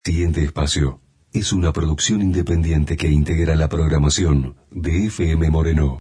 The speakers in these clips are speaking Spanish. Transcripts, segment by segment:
Siguiente espacio es una producción independiente que integra la programación de FM Moreno.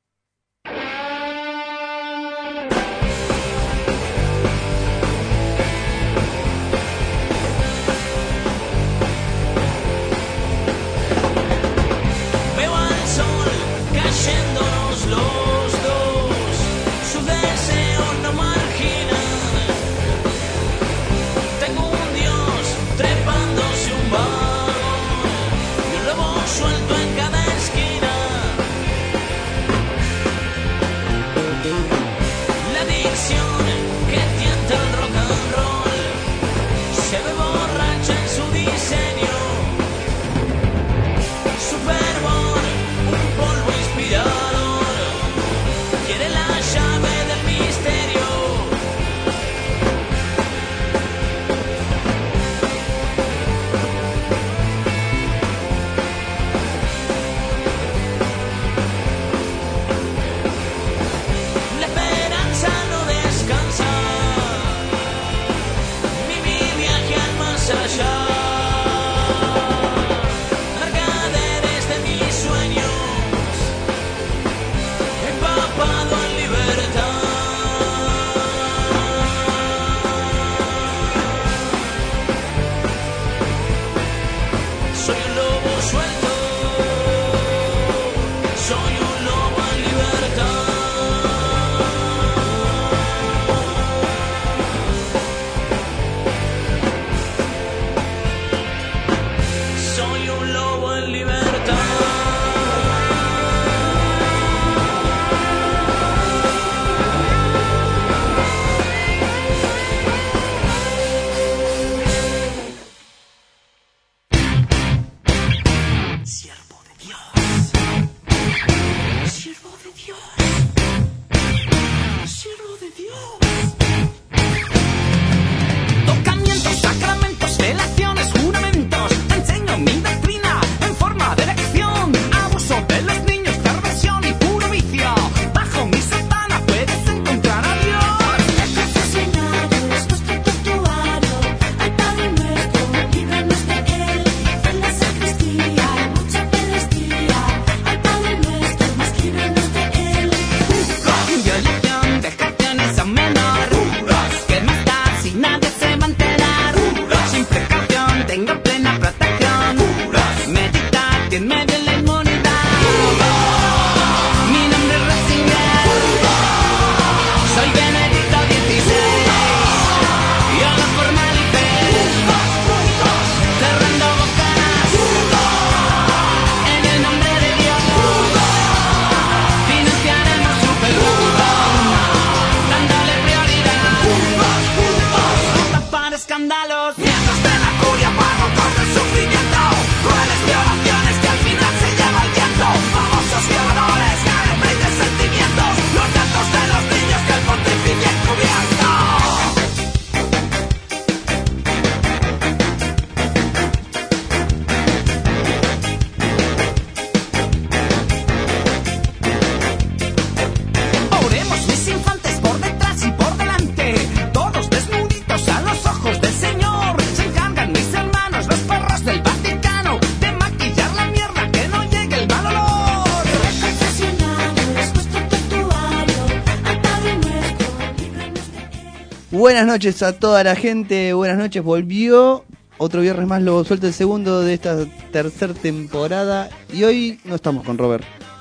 Buenas noches a toda la gente, buenas noches, volvió otro viernes más Lobo Suelto, el segundo de esta tercera temporada, y hoy no estamos con Robert.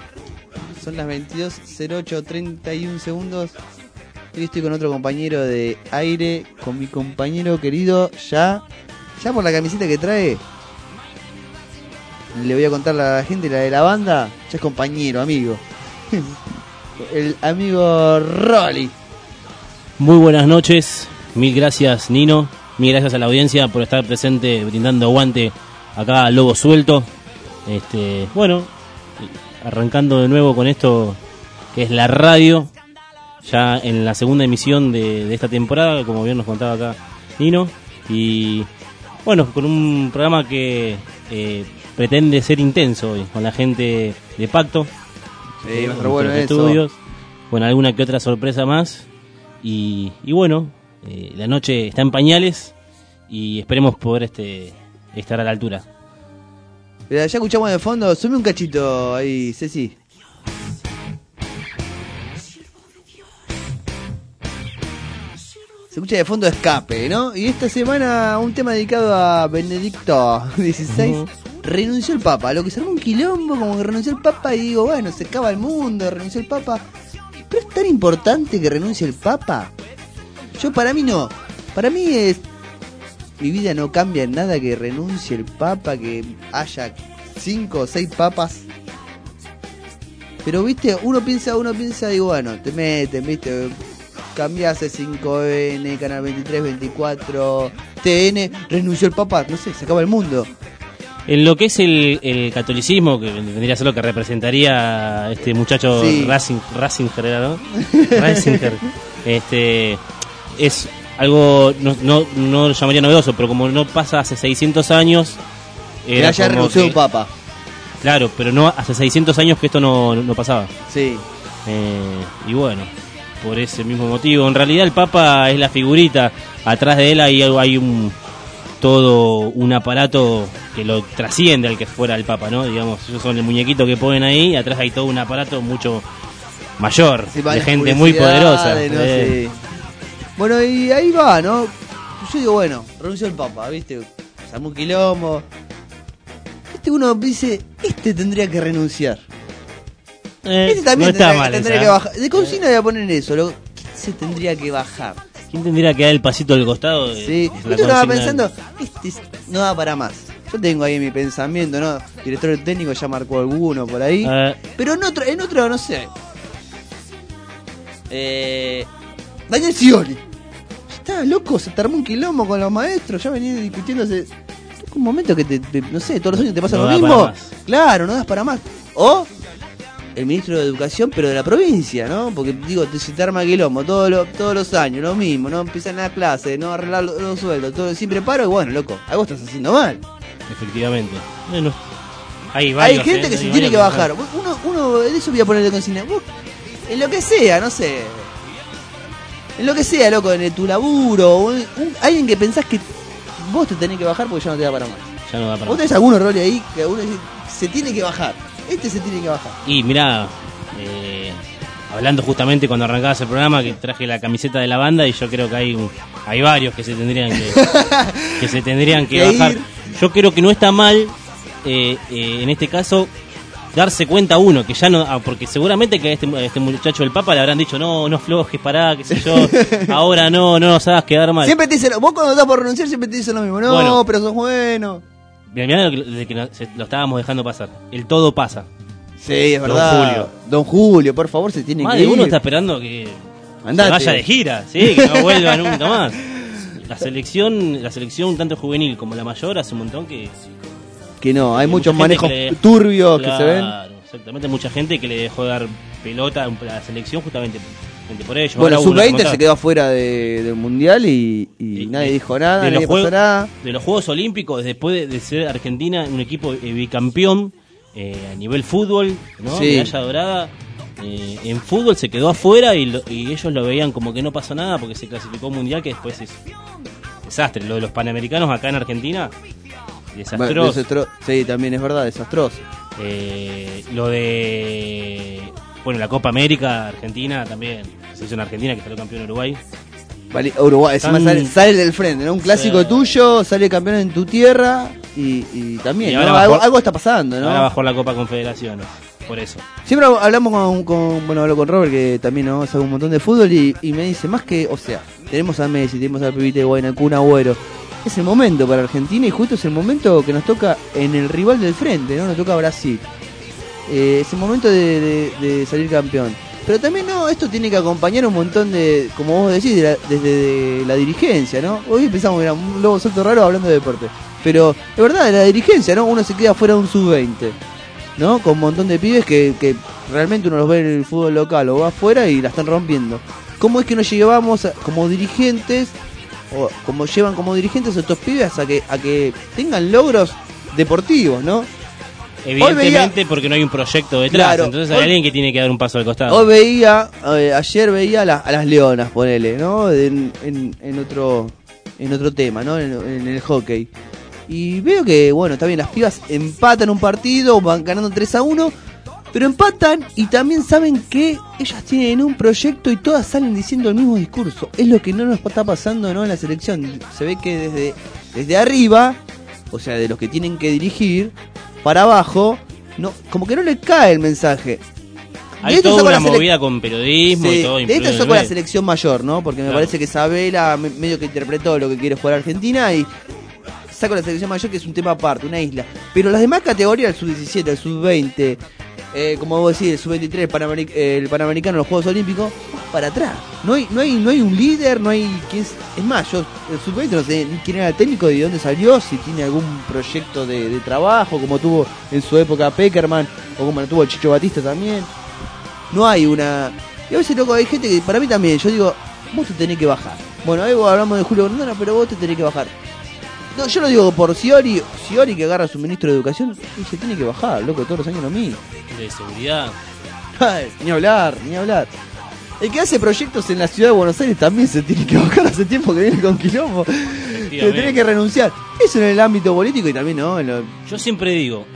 Son las 22:08:31 segundos. Hoy estoy con otro compañero de aire, con mi compañero querido, ya por la camiseta que trae. Le voy a contar a la gente, la de la banda, ya es compañero, amigo. El amigo Rolly. Muy buenas noches, mil gracias Nino, mil gracias a la audiencia por estar presente, brindando aguante acá a Lobo Suelto. Bueno, arrancando de nuevo con esto que es la radio, ya en la segunda emisión de esta temporada, como bien nos contaba acá Nino, y bueno, con un programa que pretende ser intenso hoy, con la gente de Pacto, sí, va a estar bueno eso. Estudios, con alguna que otra sorpresa más. Y bueno, la noche está en pañales y esperemos poder estar a la altura. Ya escuchamos de fondo, sube un cachito ahí, Ceci. Se escucha de fondo Escape, ¿no? Y esta semana un tema dedicado a Benedicto XVI. Renunció el Papa, lo que se armó un quilombo, como que renunció el Papa y digo, bueno, se acaba el mundo, renunció el Papa. ¿Pero es tan importante que renuncie el Papa? Para mí no. Para mí es... Mi vida no cambia en nada que renuncie el Papa, que haya 5 o 6 papas. Pero viste, uno piensa, digo, bueno, te meten, viste, cambiás C5N, Canal 23, 24, TN, renunció el Papa, no sé, se acaba el mundo. En lo que es el catolicismo, que vendría a ser lo que representaría este muchacho, sí. Ratzinger, ¿no? Ratzinger, es algo, no lo llamaría novedoso, pero como no pasa hace 600 años... Era ya renunció un Papa. Claro, pero no hace 600 años que esto no pasaba. Sí. Y bueno, por ese mismo motivo. En realidad el Papa es la figurita. Atrás de él hay todo un aparato que lo trasciende al que fuera el Papa, ¿no? Digamos, ellos son el muñequito que ponen ahí y atrás hay todo un aparato mucho mayor, sí, de gente muy poderosa. No sé. Bueno, y ahí va, ¿no? Yo digo, bueno, renunció el Papa, ¿viste? Se armó un quilombo. Uno dice, tendría que renunciar. También no está mal tendría que bajar. De consigna voy a poner eso. ¿Quién se tendría que bajar? ¿Quién tendría que dar el pasito del costado? Sí, yo estaba pensando, no da para más. Yo tengo ahí mi pensamiento, ¿no? Director técnico ya marcó alguno por ahí. Pero en otro, no sé. Daniel Scioli. Estaba loco, se te armó un quilombo con los maestros. Ya venía discutiéndose. Un momento que no sé, todos los años te pasa lo mismo. Claro, no das para más. O el ministro de Educación, pero de la provincia, ¿no? Porque digo, se te arma quilombo todos los años, lo mismo, no empiezan la clase, no arreglar los sueldos, todo siempre paro y bueno, loco, algo estás haciendo mal. Efectivamente. Bueno, hay gente que se tiene que bajar. Uno de eso voy a ponerle consigna. En lo que sea, no sé. En lo que sea, loco, en tu laburo, alguien que pensás que vos te tenés que bajar porque ya no te da para más. Ya no da para ¿Vos tenés algunos roles ahí que uno dice, se tiene que bajar? Se tiene que bajar. Y mirá, hablando justamente cuando arrancabas el programa, que traje la camiseta de la banda y yo creo que hay varios que se tendrían que bajar. Yo creo que no está mal, en este caso, darse cuenta uno, que ya no, porque seguramente que a este muchacho del Papa le habrán dicho, no aflojes, pará, qué sé yo, ahora no nos hagas quedar mal. Siempre te dicen, vos cuando estás por renunciar siempre te dicen lo mismo, bueno, pero sos bueno. Mirá de que lo estábamos dejando pasar, el todo pasa. Sí, es verdad. Don Julio, por favor, se tiene que ir. Uno está esperando que se vaya de gira, sí, que no vuelva nunca más. La selección tanto juvenil como la mayor hace un montón que no, hay muchos manejos turbios que se ven. Exactamente, mucha gente que le dejó de dar pelota a la selección justamente por ello. Bueno, Sub-20 se quedó afuera del Mundial y nadie dijo nada, nadie pasó nada. De los Juegos Olímpicos, después de ser Argentina un equipo bicampeón a nivel fútbol, ¿no? Sí. Medalla dorada, en fútbol se quedó afuera y ellos lo veían como que no pasó nada porque se clasificó Mundial, que después es desastre. Lo de los Panamericanos acá en Argentina... desastroso. Sí, también es verdad, desastroso. Lo de la Copa América Argentina también, se hizo en Argentina que salió campeón Uruguay. Vale, Uruguay, sale del frente, ¿no? Un clásico tuyo, sale campeón en tu tierra y también, y ¿no? Algo está pasando, ¿no? Ahora bajó la Copa Confederaciones, por eso. Siempre hablamos hablo con Robert, que también nos sabe un montón de fútbol y me dice, más que, o sea, tenemos a Messi, tenemos al pibite de Guayna, Kun Agüero. Es el momento para Argentina y justo es el momento que nos toca en el rival del frente, ¿no? Nos toca Brasil. Es el momento de salir campeón. Pero también esto tiene que acompañar un montón de, como vos decís, desde la dirigencia, ¿no? Hoy pensamos que era un lobo suelto raro hablando de deporte. Pero es verdad, la dirigencia, ¿no? Uno se queda fuera de un sub-20, ¿no? Con un montón de pibes que realmente uno los ve en el fútbol local o va afuera y la están rompiendo. ¿Cómo es que nos llevamos como dirigentes... o como llevan como dirigentes a estos pibes a que tengan logros deportivos, ¿no? Evidentemente porque no hay un proyecto detrás, claro, entonces hay alguien que tiene que dar un paso al costado. Ayer veía a las Leonas, ponele, ¿no? En otro tema, ¿no? En el hockey. Y veo que, bueno, está bien, las pibas empatan un partido, van ganando 3-1, pero empatan y también saben que ellas tienen un proyecto y todas salen diciendo el mismo discurso. Es lo que no nos está pasando, ¿no?, en la selección. Se ve que desde arriba, o sea, de los que tienen que dirigir, para abajo, no, como que no le cae el mensaje. Hay toda una movida con periodismo, sí, y todo. De esto sacó la selección mayor, ¿no? Porque me parece que Sabela medio que interpretó lo que quiere jugar Argentina y saco la selección mayor, que es un tema aparte, una isla. Pero las demás categorías, el sub-17, el sub-20, como vos decís, el sub-23, el Panamericano, los Juegos Olímpicos, para atrás. No hay un líder, no hay... Es más, yo el sub-20 no sé ni quién era el técnico, de dónde salió, si tiene algún proyecto de trabajo, como tuvo en su época Peckerman, o como lo tuvo el Chicho Batista también. No hay una... Y a veces, loco, hay gente que, para mí también, yo digo, vos te tenés que bajar. Bueno, ahí hablamos de Julio Grondona, pero vos te tenés que bajar. No, yo lo digo por Sciori que agarra a su ministro de Educación y se tiene que bajar, loco, todos los años lo mismo. De seguridad. Ay, ni hablar. El que hace proyectos en la ciudad de Buenos Aires también se tiene que bajar, hace tiempo que viene con quilombo. Que tiene que renunciar. Eso en el ámbito político y también, ¿no? Yo siempre digo,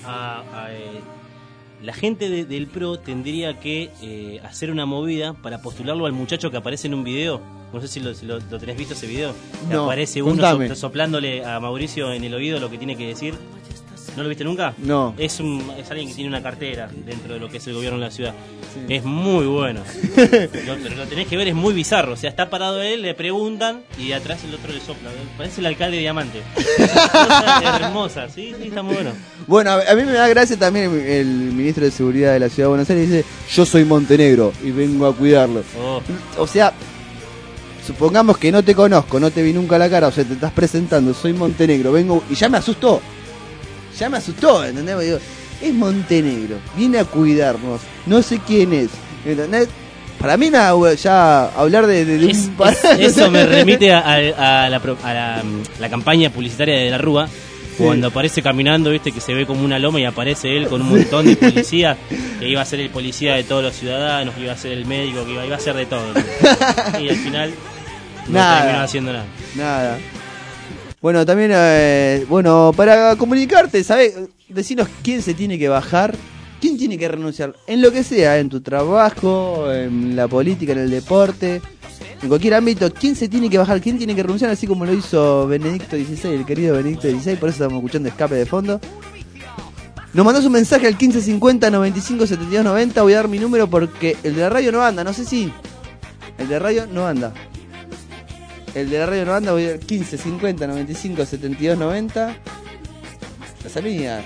la gente del PRO tendría que hacer una movida para postularlo al muchacho que aparece en un video. No sé si lo tenés visto ese video. No, aparece uno soplándole a Mauricio en el oído lo que tiene que decir. ¿No lo viste nunca? No. Es alguien que tiene una cartera dentro de lo que es el gobierno de la ciudad. Sí. Es muy bueno. Pero lo tenés que ver, es muy bizarro. O sea, está parado él, le preguntan y de atrás el otro le sopla. Parece el alcalde de Diamante. Es hermosa, sí, está muy bueno. Bueno, a mí me da gracia también el ministro de Seguridad de la Ciudad de Buenos Aires. Dice, yo soy Montenegro y vengo a cuidarlo. O sea, supongamos que no te conozco, no te vi nunca a la cara, o sea, te estás presentando, soy Montenegro, vengo y ya me asustó, ¿entendés? Digo, es Montenegro, viene a cuidarnos, no sé quién es, ¿entendés? Para mí ya hablar de eso me remite a la campaña publicitaria de la Rúa, cuando aparece caminando, viste, que se ve como una loma y aparece él con un montón de policías, que iba a ser el policía de todos los ciudadanos, que iba a ser el médico, que iba a ser de todo, ¿no? Y al final no terminó haciendo nada. Bueno, también, para comunicarte, ¿sabes? Decinos quién se tiene que bajar, quién tiene que renunciar, en lo que sea, en tu trabajo, en la política, en el deporte, en cualquier ámbito, quién se tiene que bajar, quién tiene que renunciar, así como lo hizo Benedicto XVI, el querido Benedicto XVI, por eso estamos escuchando Escape de fondo. Nos mandás un mensaje al 1550 95 72 90, voy a dar mi número porque el de la radio no anda, no sé si... El de radio no anda. El de la radio no anda, voy a dar 1550 95 72 90. Las amigas.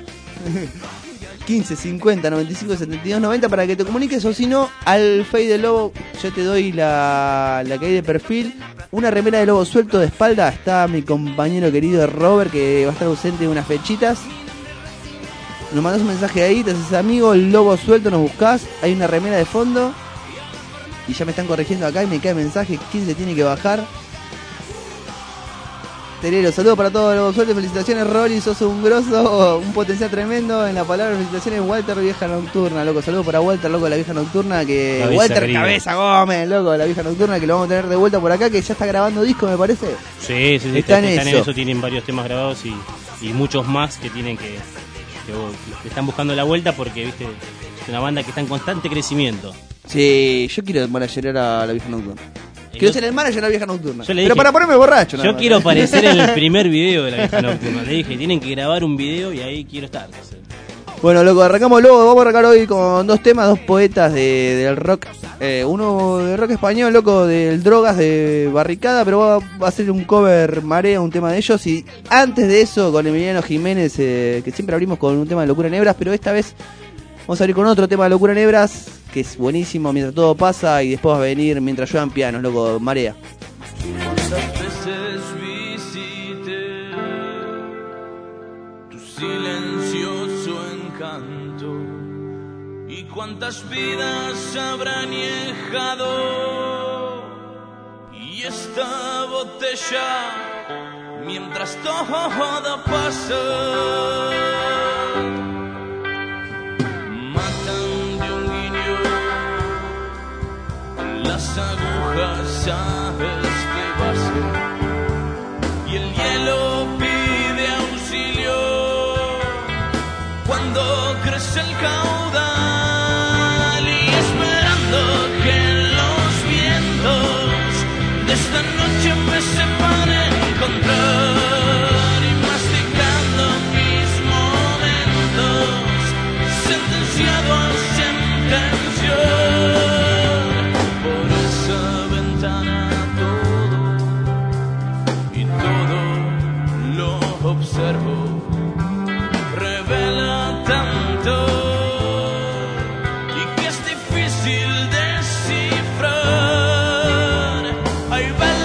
15 50 95 72 90 para que te comuniques, o si no, al Face de Lobo. Yo te doy la que hay de perfil. Una remera de Lobo Suelto de espalda. Está mi compañero querido Robert, que va a estar ausente unas fechitas. Nos mandás un mensaje ahí, te haces amigo, el Lobo Suelto, nos buscás. Hay una remera de fondo. Y ya me están corrigiendo acá y me cae mensaje. ¿Quién se tiene que bajar? Terero, saludos para todos los sueltos, felicitaciones Rolly, sos un grosso, un potencial tremendo. En la palabra felicitaciones Walter Vieja Nocturna, loco, saludos para Walter, loco, de la Vieja Nocturna, que Walter arriba. Cabeza Gómez, loco, de la Vieja Nocturna, que lo vamos a tener de vuelta por acá, que ya está grabando disco, me parece. Sí, está en eso, tienen varios temas grabados y muchos más que tienen que están buscando la vuelta porque, viste, es una banda que está en constante crecimiento. Sí, yo quiero managerar a la Vieja Nocturna. Quiero ser el manager de la Vieja Nocturna. Pero para ponerme borracho. Yo quiero aparecer en el primer video de la Vieja Nocturna. Le dije, tienen que grabar un video y ahí quiero estar. Bueno, loco, arrancamos luego. Vamos a arrancar hoy con dos temas, dos poetas del rock. Uno de rock español, loco, del Drogas de Barricada, pero va a ser un cover Marea, un tema de ellos. Y antes de eso, con Emiliano Jiménez, que siempre abrimos con un tema de Locura en Hebras, pero esta vez vamos a abrir con otro tema de Locura en Hebras, que es buenísimo, Mientras todo pasa, y después va a venir Mientras lluevan pianos, loco, Marea. ¿Cuántas veces visité tu silencioso encanto? ¿Y cuántas vidas habrá añejado? Y esta botella, mientras todo pasa, las agujas a este vaso y el hielo pide es el caudal y esperando que los vientos de esta noche me separen, encontrar y masticando mis momentos, sentenciado a sentenciar por esa ventana todo y todo lo observo, revela tanto y que es difícil descifrar. Ahí va el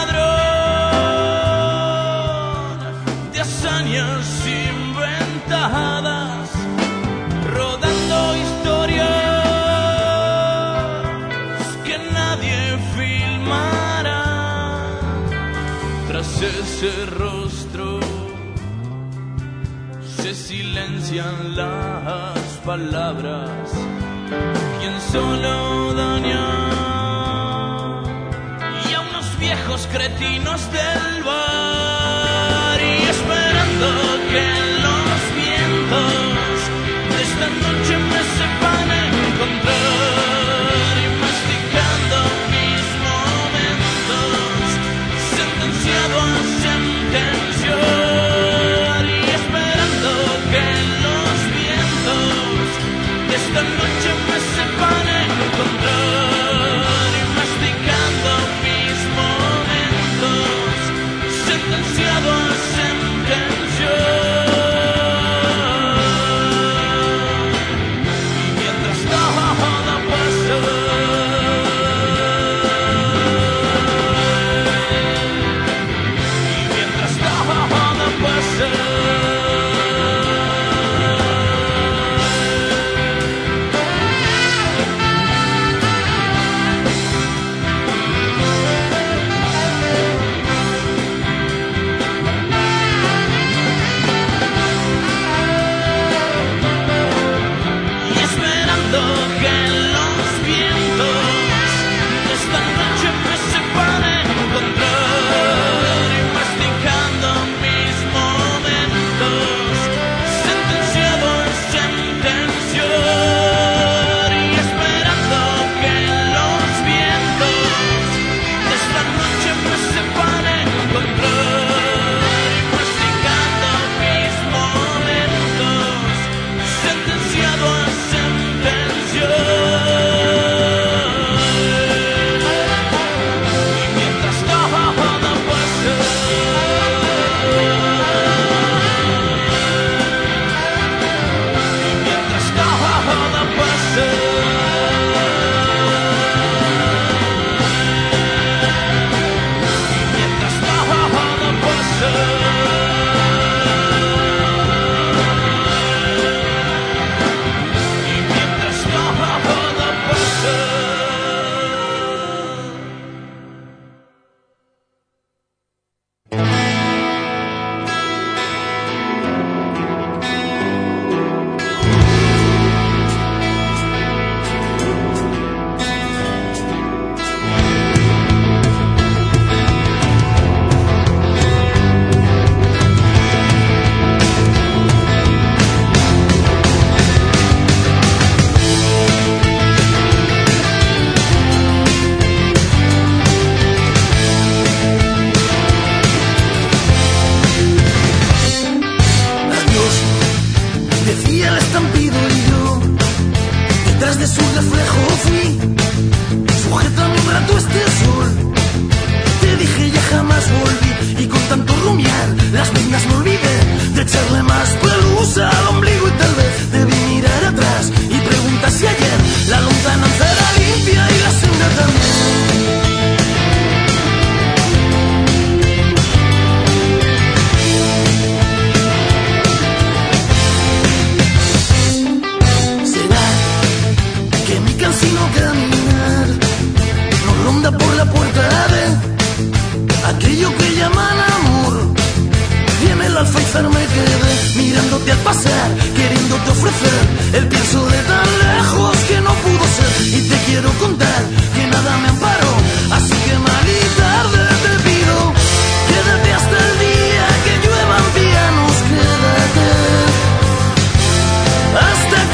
ladrón de hazañas inventadas, rodando historias que nadie filmará. Tras ese rostro se silencian las palabras, quien solo daña, y a unos viejos cretinos del bar, y esperando que los vientos de esta noche me sepan encontrar, y masticando mis momentos, sentenciado a sentenciar, y esperando que los vientos de esta noche me sepan encontrar, y masticando mis momentos, sentenciado a sentenciar. Y mientras todo pasa, y mientras todo pasa, y esperando que los vientos de esta noche me sepan encontrar, y masticando mis momentos, sentenciado a sentenciar, y esperando que los vientos de esta noche me sepan encontrar, y masticando mis momentos, sentenciado a sentenciar. Y mientras todo pasa, y mientras todo pasa, y mientras todo pasa, y mientras todo pasa. Adiós, decía el estampido y yo, detrás de su reflejo fui, sujétame un rato este sol. Te dije ya jamás volví, y con tanto rumiar las penas me olvidé de echarle más pelusa al ombligo, y tal vez debí mirar atrás y preguntar si ayer la lontananza era limpia y la senda también. Será que mi cansino caminar no ronda por la puerta de aquello que llaman amor, y en el alféizar me quedé mirándote al pasar, queriéndote ofrecer el pienso de tan lejos que no pudo ser, y te quiero contar que nada me amparó, así que mal y tarde te pido, quédate hasta el día que lluevan pianos, quédate hasta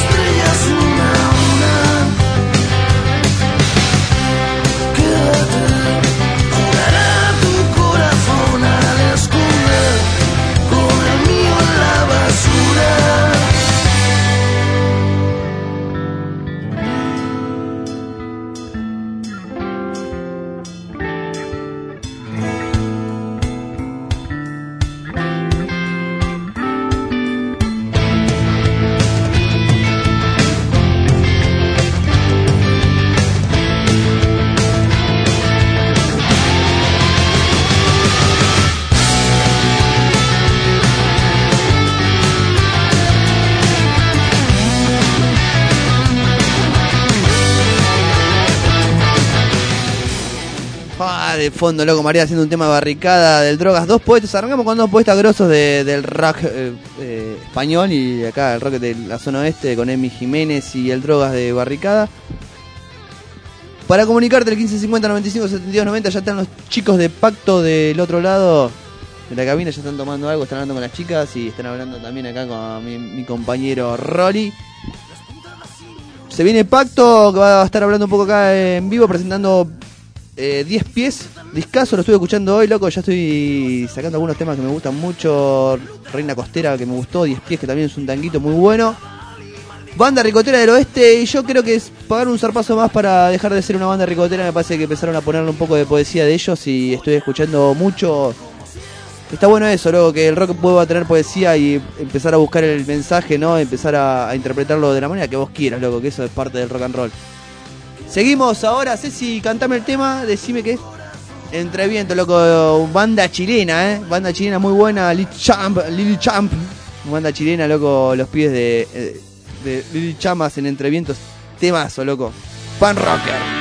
estrellas una a una. Quédate, jurará tu corazón al esconder con el mío en la basura. De fondo, loco, María haciendo un tema de Barricada, del Drogas, dos poetas, arrancamos con dos poetas grosos del rock español y acá el rock de la zona oeste con Emi Jiménez y el Drogas de Barricada. Para comunicarte el 1550 95 72 90 ya están los chicos de Pacto del otro lado de la cabina, ya están tomando algo, están hablando con las chicas y están hablando también acá con mi compañero Rolly. Se viene Pacto, que va a estar hablando un poco acá en vivo, presentando 10 pies, discazo, lo estuve escuchando hoy, loco, ya estoy sacando algunos temas que me gustan mucho. Reina Costera, que me gustó, 10 pies, que también es un tanguito muy bueno. Banda Ricotera del Oeste, y yo creo que es pagar un zarpazo más para dejar de ser una banda ricotera. Me parece que empezaron a ponerle un poco de poesía de ellos y estoy escuchando mucho. Está bueno eso, loco, que el rock pueda tener poesía y empezar a buscar el mensaje, ¿no? Empezar a interpretarlo de la manera que vos quieras, loco, que eso es parte del rock and roll. Seguimos ahora, Ceci, cantame el tema, decime qué es. Entre Viento, loco, banda chilena, banda chilena muy buena, Lily Champ, banda chilena, loco, los pibes de Lily Champ hacen Entre Vientos, temazo, loco, pan rocker.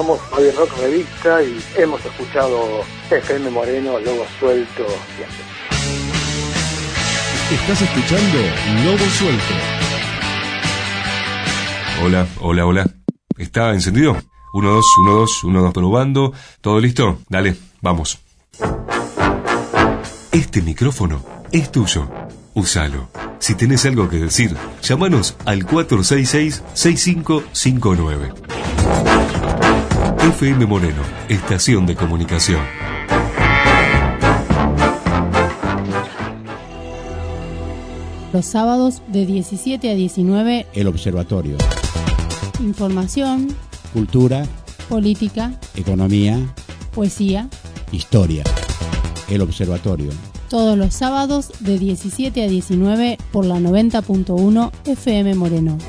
somos Body Rock Revista y hemos escuchado FM Moreno, Lobo Suelto siempre. Estás escuchando Lobo Suelto. Hola. ¿Está encendido? 1, 2, 1, 2, 1, 2, probando. ¿Todo listo? Dale, vamos. Este micrófono es tuyo. Úsalo. Si tenés algo que decir, llámanos al 466-6559. FM Moreno, estación de comunicación. Los sábados de 17 a 19, El Observatorio. información, Cultura, política, economía, poesía, historia. El Observatorio. todos los sábados de 17 a 19 por la 90.1 FM Moreno.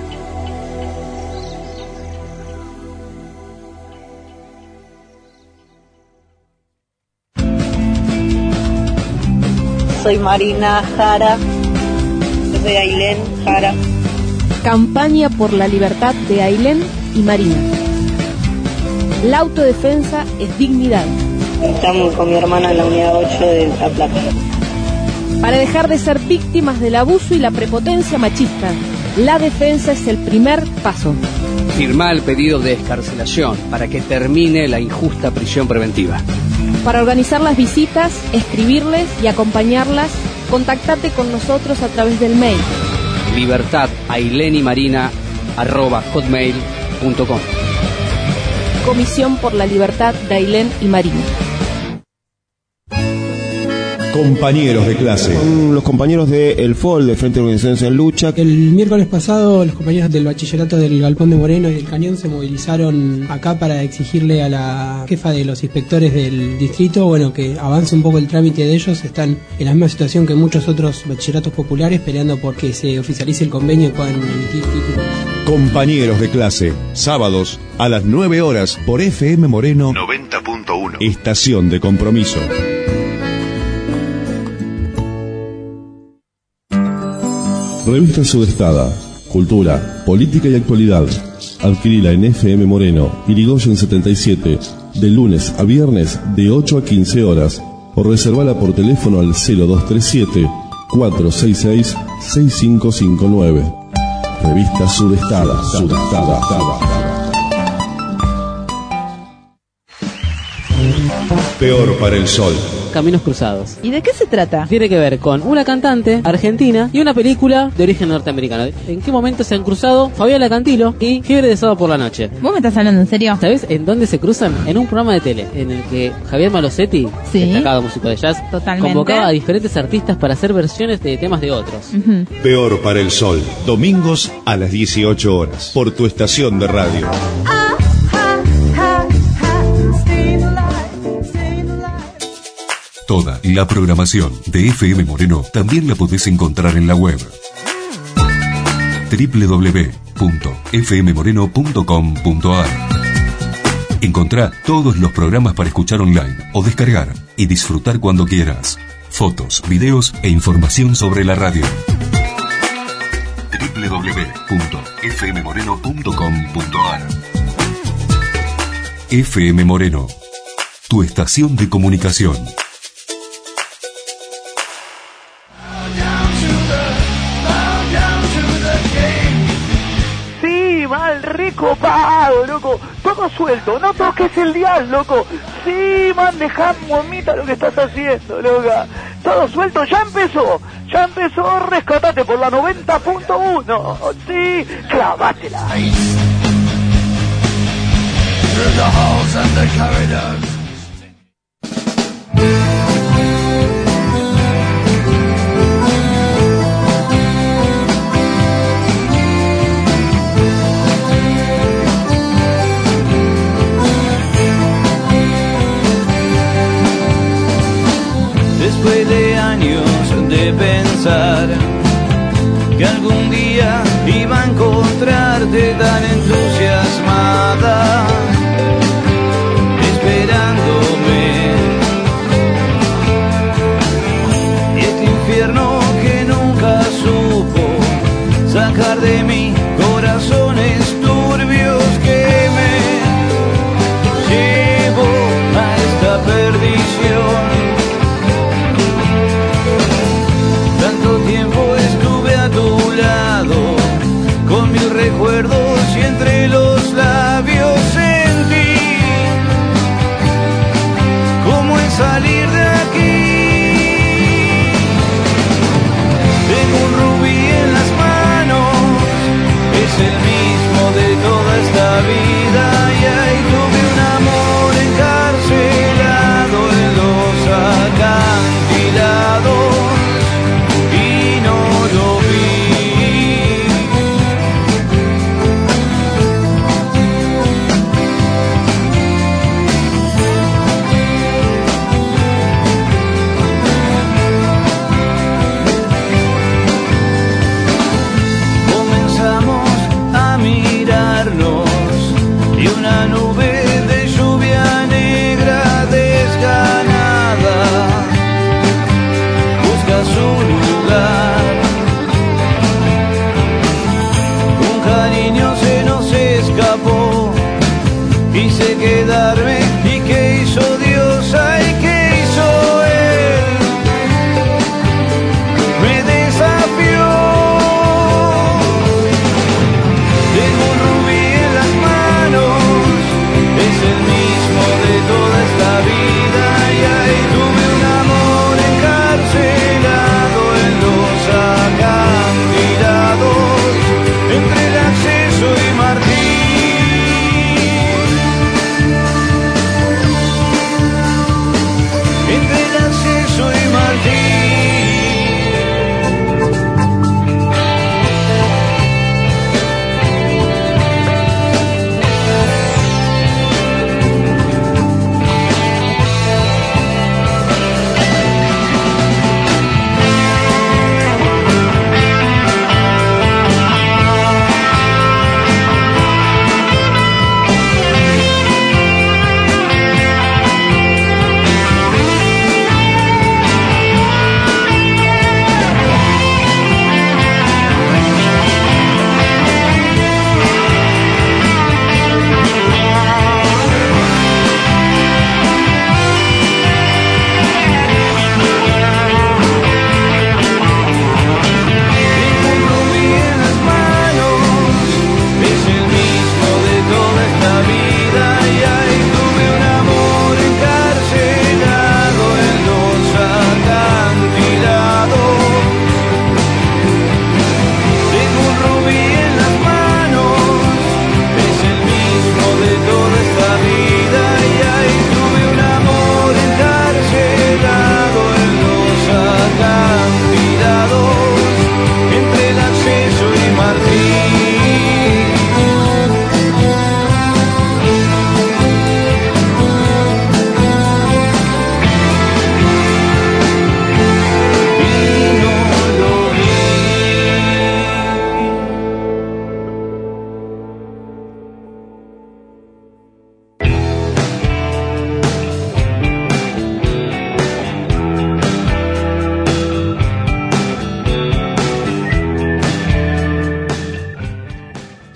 Soy Marina Jara, soy Ailén Jara. Campaña por la libertad de Ailén y Marina. La autodefensa es dignidad. Estamos con mi hermana en la unidad 8 de La Plata. Para dejar de ser víctimas del abuso y la prepotencia machista, la defensa es el primer paso. Firmá el pedido de excarcelación para que termine la injusta prisión preventiva. Para organizar las visitas, escribirles y acompañarlas, contactate con nosotros a través del mail libertadailenymarina@hotmail.com. Comisión por la Libertad de Ailén y Marina. Compañeros de clase. Son los compañeros del FOL, de Frente de Organizaciones en Lucha. El miércoles pasado los compañeros del bachillerato del Galpón de Moreno y del Cañón se movilizaron acá para exigirle a la jefa de los inspectores del distrito, que avance un poco el trámite de ellos. Están en la misma situación que muchos otros bachilleratos populares, peleando por que se oficialice el convenio y puedan emitir títulos. Compañeros de clase. Sábados a las 9 horas por FM Moreno 90.1. Estación de compromiso. Revista Sudestada. Cultura, política y actualidad. Adquirila en FM Moreno, Irigoyen 77, de lunes a viernes de 8 a 15 horas. O reservala por teléfono al 0237-466-6559. Revista Sudestada. Peor para el sol. Caminos Cruzados. ¿Y de qué se trata? Tiene que ver con una cantante argentina y una película de origen norteamericano. ¿En qué momento se han cruzado Fabiola Cantilo y Fiebre de Sábado por la Noche? ¿Vos me estás hablando en serio? ¿Sabés en dónde se cruzan? En un programa de tele en el que Javier Malosetti, destacado músico de jazz, convocaba a diferentes artistas para hacer versiones de temas de otros. Peor para el sol. Domingos a las 18 horas. Por tu estación de radio. Toda la programación de FM Moreno también la podés encontrar en la web www.fmmoreno.com.ar. Encontrá todos los programas para escuchar online o descargar y disfrutar cuando quieras. Fotos, videos e información sobre la radio. www.fmmoreno.com.ar. FM Moreno, tu estación de comunicación. Mal recopado, loco, todo suelto, no toques el dial, loco. Sí, man, dejá momita lo que estás haciendo, loca. Todo suelto, ya empezó, rescatate por la 90.1. Sí, clavátela. Después de años de pensar que algún día iba a encontrarte tan entusiasmada, esperándome, y este infierno que nunca supo sacar de mí corazones turbios que me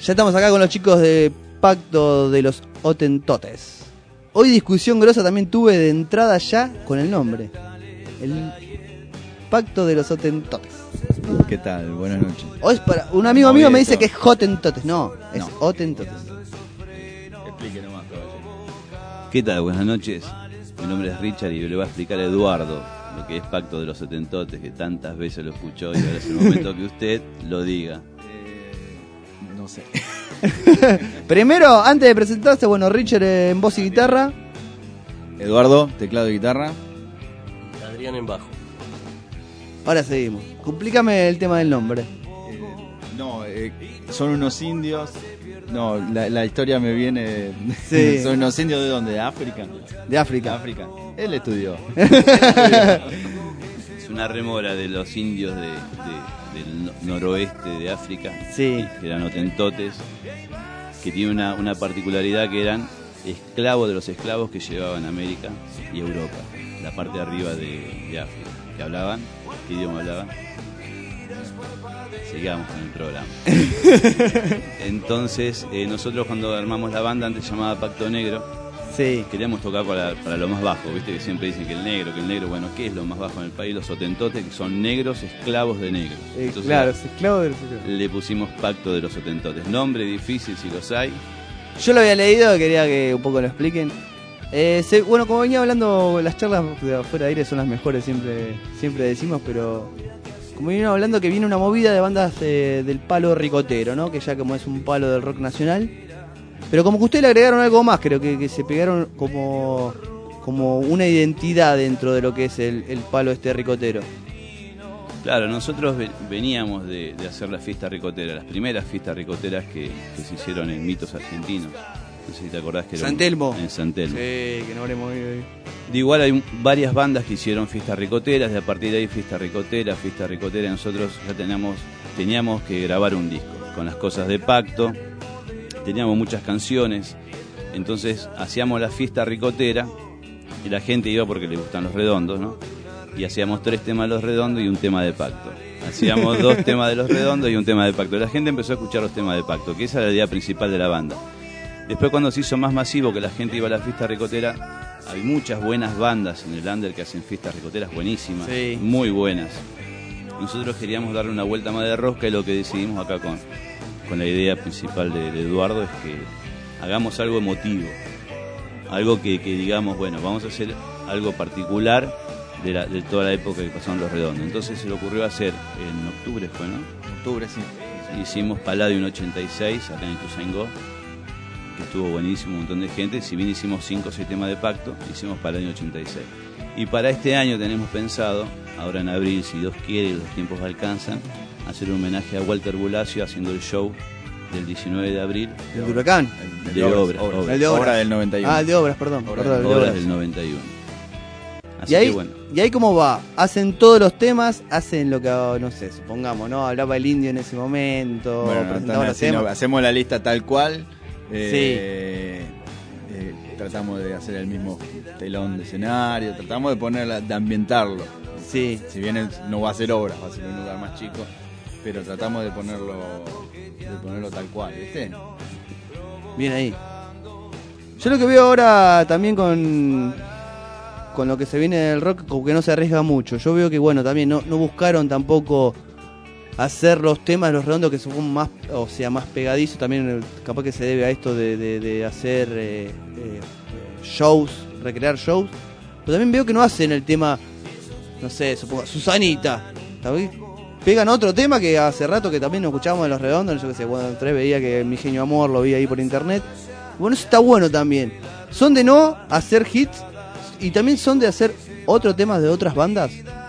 Ya estamos acá con los chicos de Pacto de los Hotentotes. Hoy discusión grosa también tuve de entrada ya con el nombre. El Pacto de los Hotentotes. ¿Qué tal? Buenas noches. Hoy es para un amigo mío me dice que es Hotentotes. No, es Hotentotes. Explique nomás, caballero. ¿Qué tal? Buenas noches. Mi nombre es Richard y le voy a explicar a Eduardo lo que es Pacto de los Hotentotes, que tantas veces lo escuchó y ahora es el momento que usted lo diga. No sé. Primero, antes de presentarse, bueno, Richard en voz y guitarra. Eduardo, teclado y guitarra. Adrián en bajo. Ahora seguimos. Complícame el tema del nombre. Son unos indios. No, la historia me viene. Sí. ¿Son unos indios de dónde? ¿De África? De África. Él estudió. Es una remora de los indios del noroeste de África, sí, que eran hotentotes, que tiene una particularidad, que eran esclavos de los esclavos que llevaban a América y Europa, la parte de arriba de África. ¿Qué hablaban? ¿Qué idioma hablaban? Sigamos con el programa. Entonces, nosotros cuando armamos la banda, antes llamada Pacto Negro, sí, queríamos tocar para lo más bajo, viste que siempre dicen que el negro, bueno, ¿qué es lo más bajo en el país? Los hotentotes, que son negros, esclavos de negros. Entonces, claro, es esclavo de los esclavos. Le pusimos Pacto de los Hotentotes. Nombre difícil si los hay. Yo lo había leído, quería que un poco lo expliquen. Bueno, como venía hablando, las charlas de afuera de aire son las mejores, siempre decimos, pero como venía hablando que viene una movida de bandas del palo ricotero, ¿no? Que ya como es un palo del rock nacional. Pero como que ustedes le agregaron algo más, creo que se pegaron como una identidad dentro de lo que es el palo ricotero. Claro, nosotros veníamos de hacer la fiesta ricotera, las primeras fiestas ricoteras que se hicieron en Mitos Argentinos. No sé si te acordás que era San Telmo. En San Telmo. Sí, que no habremos ido ahí. De igual hay varias bandas que hicieron fiestas ricoteras, de a partir de ahí fiesta ricotera. Nosotros ya teníamos que grabar un disco con las cosas de Pacto. Teníamos muchas canciones, entonces hacíamos la fiesta ricotera y la gente iba porque le gustan los redondos, ¿no? Y hacíamos 3 temas de los redondos y un tema de Pacto. Hacíamos 2 temas de los redondos y un tema de Pacto. La gente empezó a escuchar los temas de Pacto, que esa era la idea principal de la banda. Después, cuando se hizo más masivo, que la gente iba a la fiesta ricotera, hay muchas buenas bandas en el under que hacen fiestas ricoteras buenísimas, sí, muy buenas. Nosotros queríamos darle una vuelta más de rosca y lo que decidimos acá con la idea principal de Eduardo es que hagamos algo emotivo, algo que digamos, bueno, vamos a hacer algo particular de toda la época que pasaron los redondos. Entonces se le ocurrió hacer en octubre, ¿fue, no? Octubre, sí. Hicimos Palladium 86 acá en Ituzaingó, que estuvo buenísimo, un montón de gente. Si bien hicimos 5 o 6 temas de Pacto, hicimos Palladium 86. Y para este año tenemos pensado, ahora en abril, si Dios quiere y los tiempos alcanzan, hacer un homenaje a Walter Bulacio haciendo el show del 19 de abril. ¿El Huracán? De Obras. El de Obras. Obra del 91. Ah, el de Obras, perdón. Obras del 91. Así y ahí, que bueno. ¿Y ahí cómo va? Hacen todos los temas, hacen lo que, no sé, supongamos, ¿no? Hablaba el indio en ese momento, bueno, presentaba los temas. Hacemos la lista tal cual. Sí. Tratamos de hacer el mismo telón de escenario, tratamos de ambientarlo. Sí. Si bien no va a ser Obras, va a ser un lugar más chico, pero tratamos de ponerlo tal cual, ¿viste? Bien ahí. Yo lo que veo ahora también con lo que se viene del rock, como que no se arriesga mucho. Yo veo que, bueno, también no buscaron tampoco hacer los temas de los redondos que son más, o sea, más pegadizos. También capaz que se debe a esto de hacer shows, recrear shows. Pero también veo que no hacen el tema, no sé, supongo, Susanita. Pegan otro tema que hace rato que también no escuchábamos de los redondos. Yo que sé, cuando entré veía que Mi Genio Amor lo vi ahí por internet. Bueno, eso está bueno también. Son de no hacer hits y también son de hacer otros temas de otras bandas.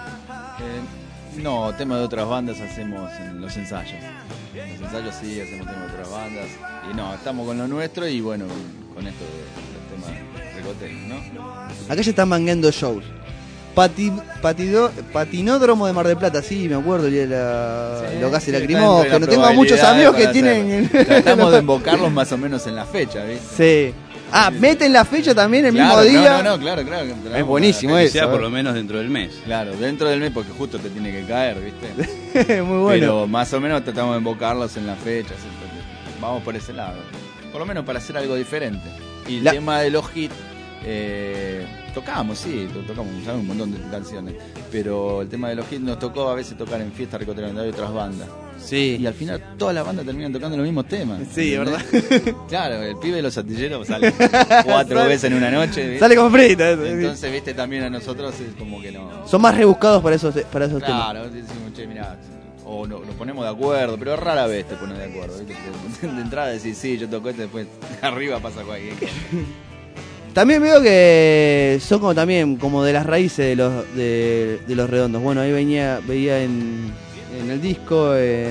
No, temas de otras bandas hacemos en los ensayos. En los ensayos sí hacemos temas de otras bandas. Y no, estamos con lo nuestro y bueno, con esto de los temas ricoteros, ¿no? Acá ya están mangueando shows. Patinódromo de Mar del Plata, sí, me acuerdo, lo que hace lacrimógeno. Tengo muchos amigos que tienen. Tratamos de invocarlos más o menos en la fecha, ¿viste? Sí. Ah, meten la fecha también el mismo día. No, claro. Es buenísimo eso. Que sea por lo menos dentro del mes. Claro, dentro del mes porque justo te tiene que caer, ¿viste? Muy bueno. Pero más o menos tratamos de invocarlos en la fecha. vamos por ese lado. Por lo menos para hacer algo diferente. Y el tema de los hits, tocamos ¿sabes? Un montón de canciones. Pero el tema de los hits nos tocó a veces tocar en fiestas ricoteras donde hay otras bandas. Sí. Y al final todas las bandas terminan tocando los mismos temas. Sí, es verdad. Claro, el pibe de los artilleros sale 4 veces en una noche. ¿viste? Sale con frita. Entonces, viste, también a nosotros es como que no. Son más rebuscados para esos temas. Claro, decimos, che, mirá, o nos ponemos de acuerdo, pero rara vez te pones de acuerdo. ¿viste? De entrada decís, sí, yo toco este, después arriba pasa cualquier cosa. También veo que son como también como de las raíces de los Redondos. Bueno, ahí veía en el disco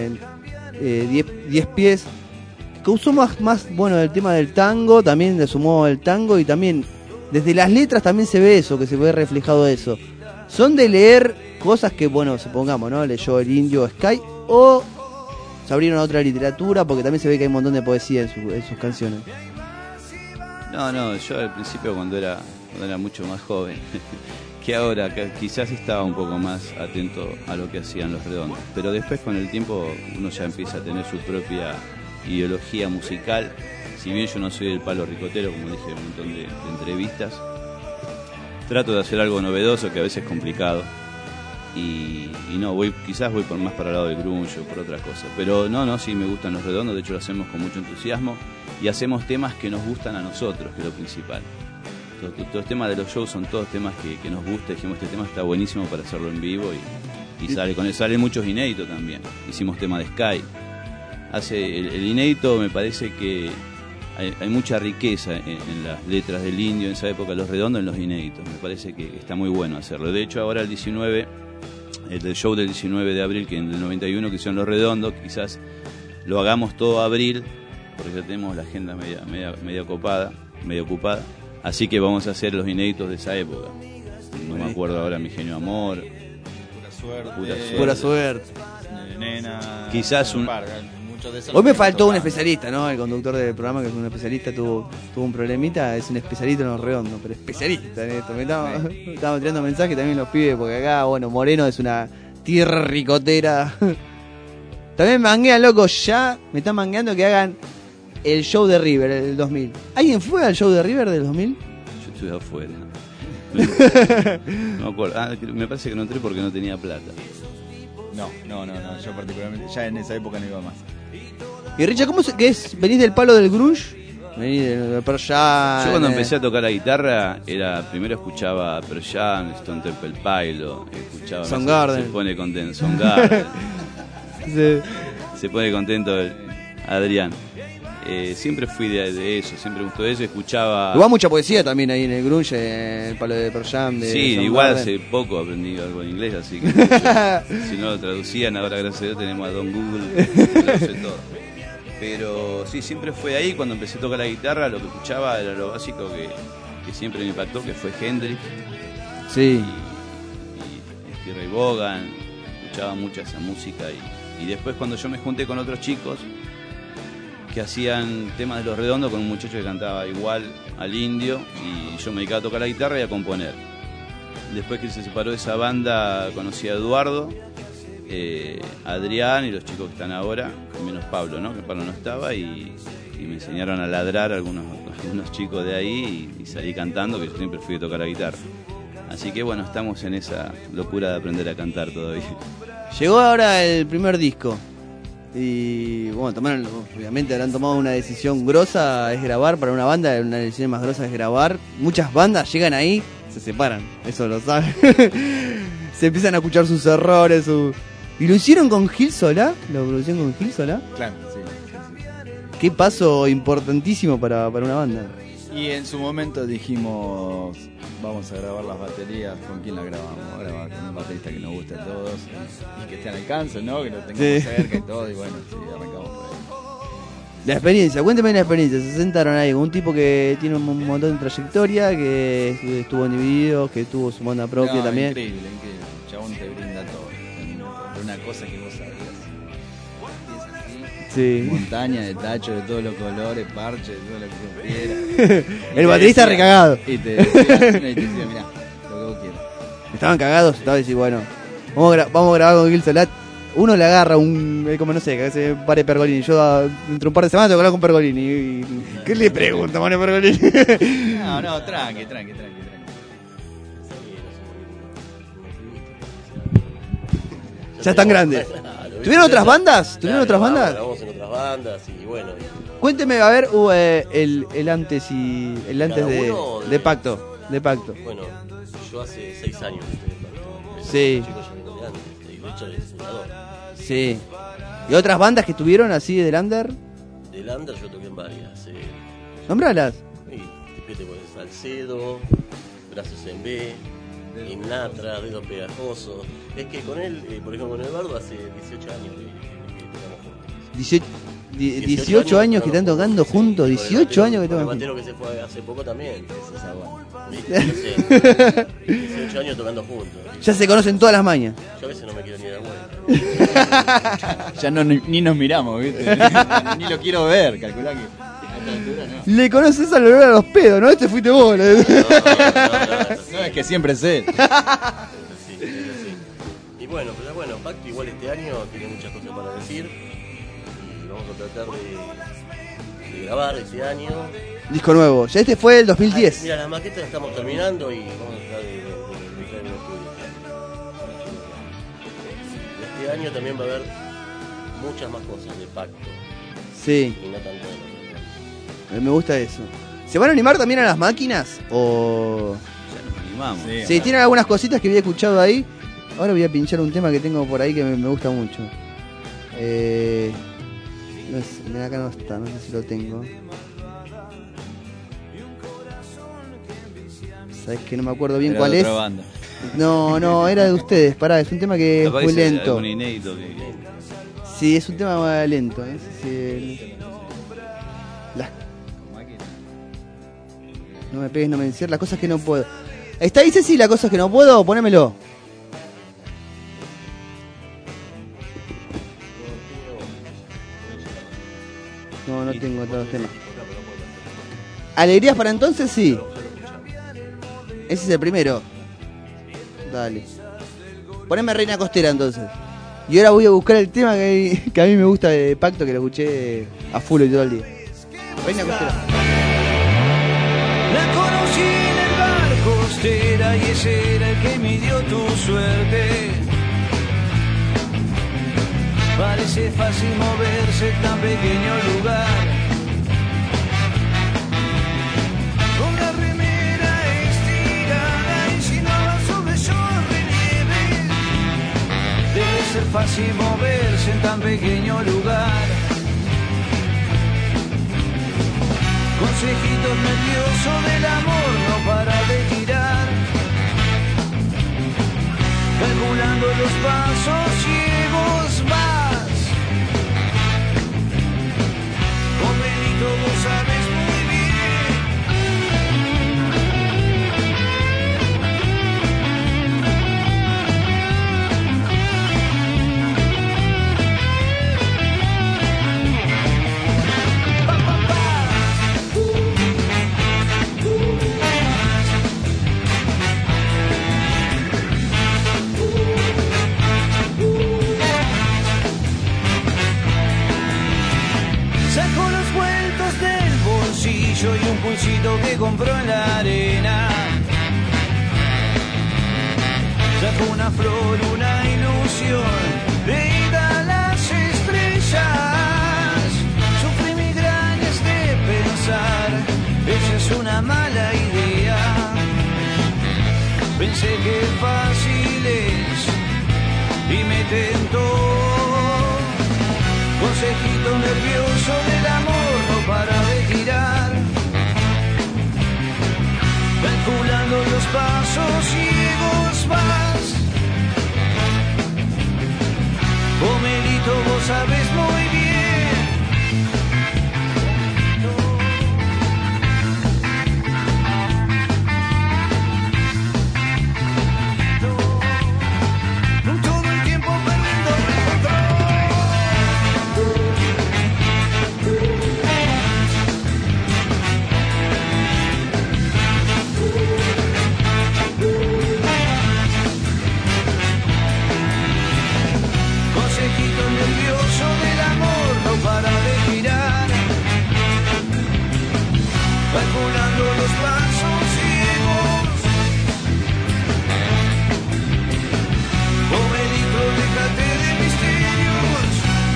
10 pies que usó más bueno el tema del tango, también le sumó el tango y también desde las letras también se ve eso, que se ve reflejado eso. Son de leer cosas que, bueno, supongamos, ¿no? Leyó el Indio Sky o se abrieron a otra literatura, porque también se ve que hay un montón de poesía en sus canciones. No, yo al principio cuando era mucho más joven, que ahora que quizás estaba un poco más atento a lo que hacían los Redondos, pero después con el tiempo uno ya empieza a tener su propia ideología musical. Si bien yo no soy del palo ricotero, como dije en un montón de entrevistas, trato de hacer algo novedoso, que a veces es complicado, y no, quizás voy más para el lado del grunge o por otra cosa, pero sí me gustan los Redondos, de hecho lo hacemos con mucho entusiasmo y hacemos temas que nos gustan a nosotros, que es lo principal. Todos los temas de los shows son todos temas que nos gusta. Dijimos, este tema está buenísimo para hacerlo en vivo y salen muchos inéditos también. Hicimos tema de Sky. El inédito, me parece que hay mucha riqueza en las letras del Indio en esa época, los Redondos en los inéditos. Me parece que está muy bueno hacerlo. De hecho, ahora el show del 19 de abril, que en el 91 que hicieron los Redondos, quizás lo hagamos todo abril, porque ya tenemos la agenda media ocupada. Así que vamos a hacer los inéditos de esa época. No me acuerdo ahora, Mi Genio Amor, Pura Suerte. Nena. Quizás Hoy me faltó un especialista, ¿no? El conductor del programa, que es un especialista, tuvo un problemita, es un especialista en los Redondos, pero especialista en esto. Me estaban tirando mensajes también los pibes, porque acá, bueno, Moreno es una tierra ricotera. También manguean, loco, ya me están mangueando que hagan el show de River del 2000. ¿Alguien fue al show de River del 2000? Yo estuve afuera. No me acuerdo. Me parece que no entré porque no tenía plata. No, yo particularmente ya en esa época no iba más. Y Richa, ¿cómo venís del palo del grunge? Venís del Pearl Jam. Yo cuando empecé a tocar la guitarra, primero escuchaba Pearl Jam, Stone Temple Pilots, escuchaba Soundgarden. Se pone contento Soundgarden. Sí. Se pone contento Adrián. Siempre fui de eso, siempre me gustó eso, escuchaba... Hubo mucha poesía también ahí en el grunge, en el palo de Pearl Jam. Sí, igual hace poco aprendí algo en inglés, así que si no lo traducían, ahora gracias a Dios tenemos a Don Google, que traduce todo. Pero sí, siempre fue ahí, cuando empecé a tocar la guitarra, lo que escuchaba era lo básico que siempre me impactó, que fue Hendrix. Sí. Y Ray Vaughan, escuchaba mucha esa música y después cuando yo me junté con otros chicos que hacían temas de los Redondos, con un muchacho que cantaba igual al Indio, y yo me dedicaba a tocar la guitarra y a componer. Después que se separó de esa banda, conocí a Eduardo, Adrián y los chicos que están ahora, menos Pablo, ¿no? Que Pablo no estaba, y me enseñaron a ladrar algunos chicos de ahí y salí cantando, que yo siempre fui a tocar la guitarra. Así que bueno, estamos en esa locura de aprender a cantar todavía. Llegó ahora el primer disco. Y bueno, obviamente habrán tomado una decisión grosa, es grabar para una banda, una decisión más grosa es grabar. Muchas bandas llegan ahí, se separan, eso lo saben. Se empiezan a escuchar sus errores. ¿Y lo hicieron con Gil Solá? ¿Lo producieron con Gil Solá? Claro, sí. Qué paso importantísimo para una banda. Y en su momento dijimos, vamos a grabar las baterías. ¿Con quién las grabamos? Vamos a grabar con un baterista que nos guste a todos y que esté al alcance, ¿no? Que lo tengamos cerca y todo. Y bueno, sí, arrancamos por ahí. La experiencia, cuénteme la experiencia. Se sentaron ahí con un tipo que tiene un montón de trayectoria, que estuvo en Divididos, que tuvo su banda propia también. Increíble. El chabón te brinda todo. Una cosa que vos sabías. Sí. Montaña de tacho de todos los colores, parche de todo lo que vos quieras. El baterista recagado. Y te decía, mirá, lo que vos quieras. Estaban cagados, estaba diciendo, bueno, vamos a grabar con Gil Solat. uno le agarra como no sé, que se pare Pergolini. Yo dentro de un par de semanas tengo que hablar con Pergolini. ¿Qué le pregunta, Mario Pergolini? No, tranqui. Ya están grandes. ¿Tuvieron otras bandas? Grabamos en otras bandas y bueno. Cuénteme, a ver, el antes y el antes de Pacto. De Pacto. Bueno, yo hace 6 años estoy de Pacto. Sí. De hecho, el diseñador. Sí. ¿Y otras bandas que tuvieron así del under? Del under yo toqué en varias. Nombralas. Sí, Tipete con Salcedo, Brazos en B, Innatra, Dedo Pegajoso. Es que con él, por ejemplo, con Eduardo hace 18 años que tocamos juntos. 18 años que están tocando juntos, 18 años que tocan juntos. El batero que se fue hace poco también es esa banda. 18 años tocando juntos. Ya se conocen todas las mañas. Yo a veces no me quiero ni dar vuelta. Ya ni nos miramos, ¿viste? Ni lo quiero ver, calculá que a esta altura no. Le conoces al olor a los pedos, ¿no? Este fuiste vos. No, es que siempre es él. Sí. Y bueno, Pacto igual este año tiene muchas cosas para decir. Y vamos a tratar de grabar este año. Disco nuevo. Ya este fue el 2010. Mira, las maquetas las estamos terminando y vamos a tratar de publicar en el estudio. Este año también va a haber muchas más cosas de Pacto. Sí. Y no tanto de los... Me gusta eso. ¿Se van a animar también a las máquinas? O... Ya nos animamos. Sí, tienen algunas cositas que había escuchado ahí. Ahora voy a pinchar un tema que tengo por ahí que me gusta mucho. No sé, acá no está, no sé si lo tengo. Sabes que no me acuerdo bien cuál es. Banda. No, era de ustedes. Pará, es un tema que es muy lento. Inédito que... Sí, es un tema lento. No sé si No me pegues, no me encierres, las cosas que no puedo. ¿Está ahí, Ceci, las cosas que no puedo? Ponémelo. No tengo otros temas. ¿Alegrías para entonces? Sí. Ese es el primero. Dale. Poneme Reina Costera entonces. Y ahora voy a buscar el tema que a mí me gusta de Pacto, que lo escuché a full y todo el día. Reina Costera. La conocí en el bar Costera y ese era el que me dio tu suerte. Parece fácil moverse en tan pequeño lugar. Con la remera estirada insinuaba sobre relieve. Debe ser fácil moverse en tan pequeño lugar. Consejitos nerviosos del amor no para de tirar. Calculando los pasos ciegos vas. Con Benito vos sabes muy bien. Sacó los vueltos del bolsillo y un pulsito que compró en la arena. Sacó una flor, una ilusión de ida a las estrellas. Sufrí migrañas de pensar, esa es una mala idea. Pensé que fácil es y me tentó. Consejito nervioso del amor no para de tirar. Calculando los pasos ciegos vas. Homelito vos sabes muy bien. Todo el tiempo perdiendo el control.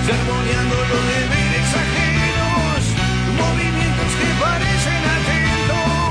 sermoneando los deberes ajenos, movimientos que parecen atentos.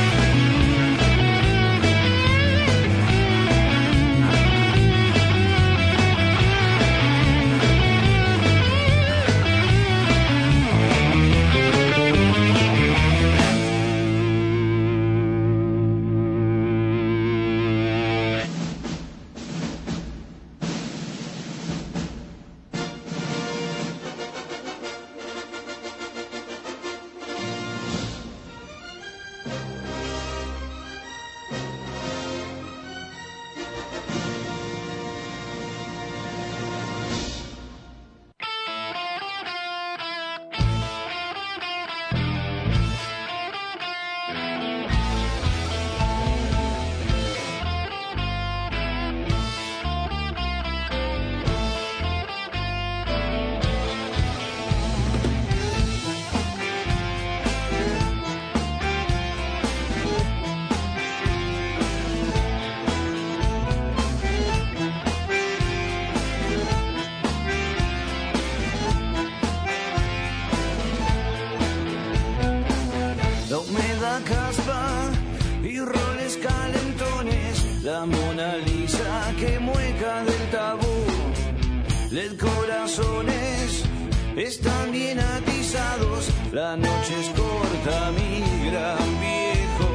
La humedad caspa y roles calentones, la Mona Lisa que mueca del tabú. LED corazones están bien atizados, la noche es corta, mi gran viejo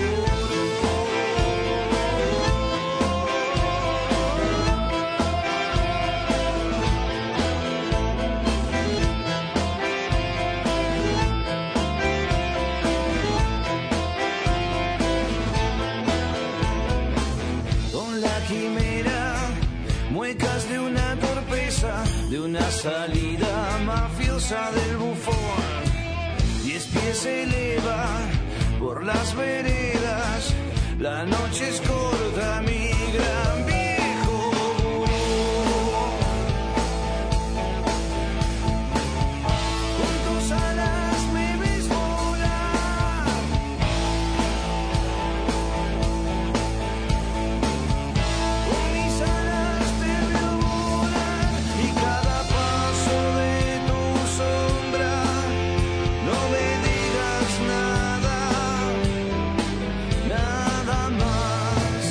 muecas de una torpeza, de una salida mafiosa del bufón. 10 pies se eleva por las veredas, la noche es corta, mi gran viejo. Con tus alas me ves volar, con mis alas te veo volar, y cada paso de tu sombra, no me digas nada, nada más.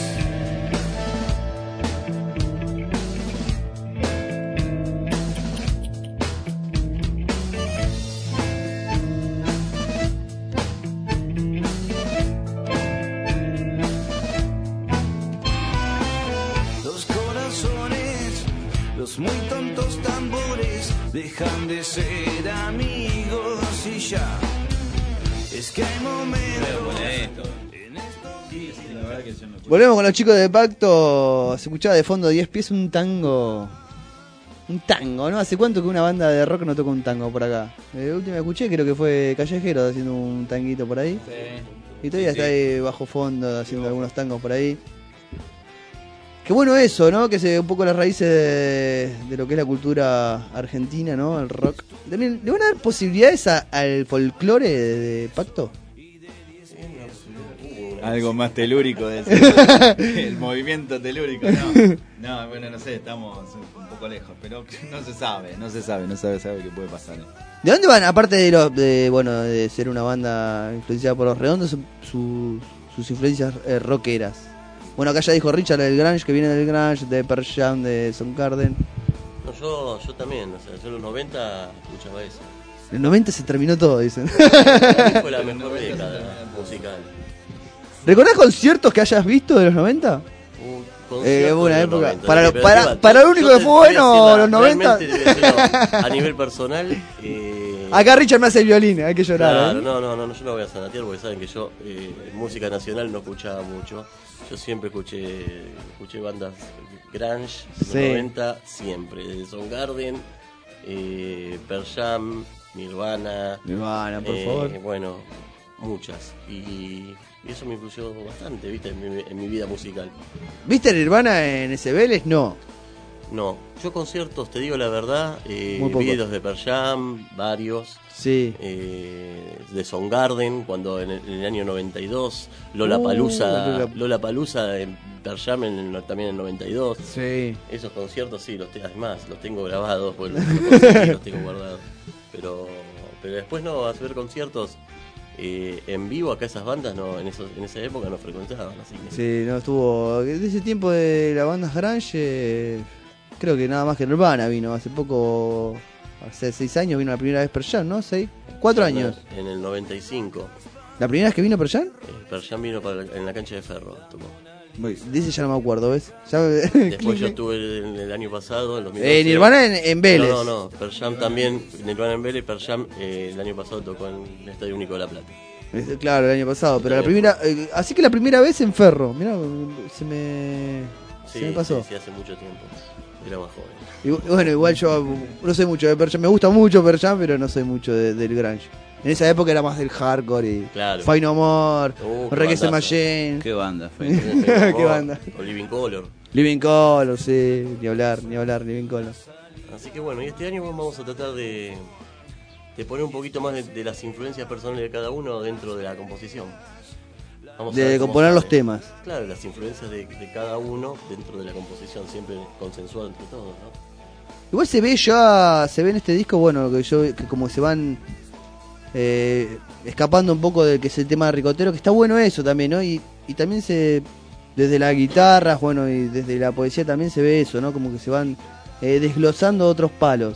Los corazones, los muy tontos tambores, dejan de ser amigos y ya. Es que hay momentos. Volvemos con los chicos de Pacto. Se escuchaba de fondo 10 pies un tango. Un tango, ¿no? ¿Hace cuánto que una banda de rock no toca un tango por acá? El último que escuché creo que fue Callejero haciendo un tanguito por ahí. Sí. Y todavía Sí, está ahí bajo fondo haciendo algunos tangos por ahí. Qué bueno eso, ¿no? Que se un poco las raíces de lo que es la cultura argentina, ¿no? El rock. También, ¿le van a dar posibilidades al folclore de Pacto? Algo más telúrico de eso. El movimiento telúrico, no, bueno, no sé, estamos un poco lejos, pero no se sabe qué puede pasar. ¿De dónde van? Aparte de ser una banda influenciada por Los Redondos, sus influencias rockeras. Bueno, acá ya dijo Richard el grunge, que viene del grunge, de Pearl Jam, de Soundgarden. No, yo también, o sea, yo en los 90 escuchaba eso. En los 90 se terminó todo, dicen. Para mí fue la mejor década musical. ¿Recordás conciertos que hayas visto de los 90? Buena época. Para lo único que fue bueno, los 90. A nivel personal. Acá Richard me hace el violín, hay que llorar. Claro, no, yo no voy a sanatear porque saben que yo música nacional no escuchaba mucho. Yo siempre escuché bandas grunge de los 90, siempre. De Soundgarden, Pearl Jam, Nirvana, por favor. Bueno, muchas. Y eso me influyó bastante, ¿viste? En mi vida musical. ¿Viste Nirvana en ese Vélez? No. No, yo conciertos, te digo la verdad, videos de Pearl Jam, varios. Sí. De Soundgarden, cuando en el año 92, Lollapalooza Pearl Jam también en el 92. Sí. Esos conciertos sí, además los tengo grabados, pues los tengo guardados. Pero después no, hacer conciertos en vivo acá esas bandas no en esa época no frecuentaban, así que... Sí, no estuvo... De ese tiempo de las bandas grunge, creo que nada más que Nirvana vino. Hace poco, hace 6 años vino la primera vez Pearl Jam, ¿no? 4 años. En el 95. ¿La primera vez que vino Pearl Jam? Pearl Jam vino en la cancha de Ferro, tocó. Dice ya no me acuerdo, ¿ves? Después yo estuve el año pasado, en 2012. Nirvana en Vélez. No, Pearl Jam también, Nirvana en Vélez, Pearl Jam el año pasado tocó en el Estadio Único de La Plata. Claro, el año pasado, pero la primera, así que la primera vez en Ferro, mirá, se me pasó. Sí, hace mucho tiempo, era más joven. Y bueno, igual yo no soy mucho de Pearl Jam, me gusta mucho Pearl Jam, pero no soy mucho del grunge. En esa época era más del hardcore y claro. Fine No More, Reggae Machine. ¿Qué banda? ¿Qué banda? O Living Color. Living Color, sí, ni hablar, Living Color. Así que bueno, y este año vamos a tratar de poner un poquito más de las influencias personales de cada uno dentro de la composición. De componer los temas. Claro, las influencias de cada uno dentro de la composición, siempre consensuado entre todos, ¿no? Igual se ve en este disco, bueno, que como se van escapando un poco del que es el tema de Ricotero, que está bueno eso también, ¿no? Y también desde la guitarra, bueno, y desde la poesía también se ve eso, ¿no? Como que se van desglosando otros palos.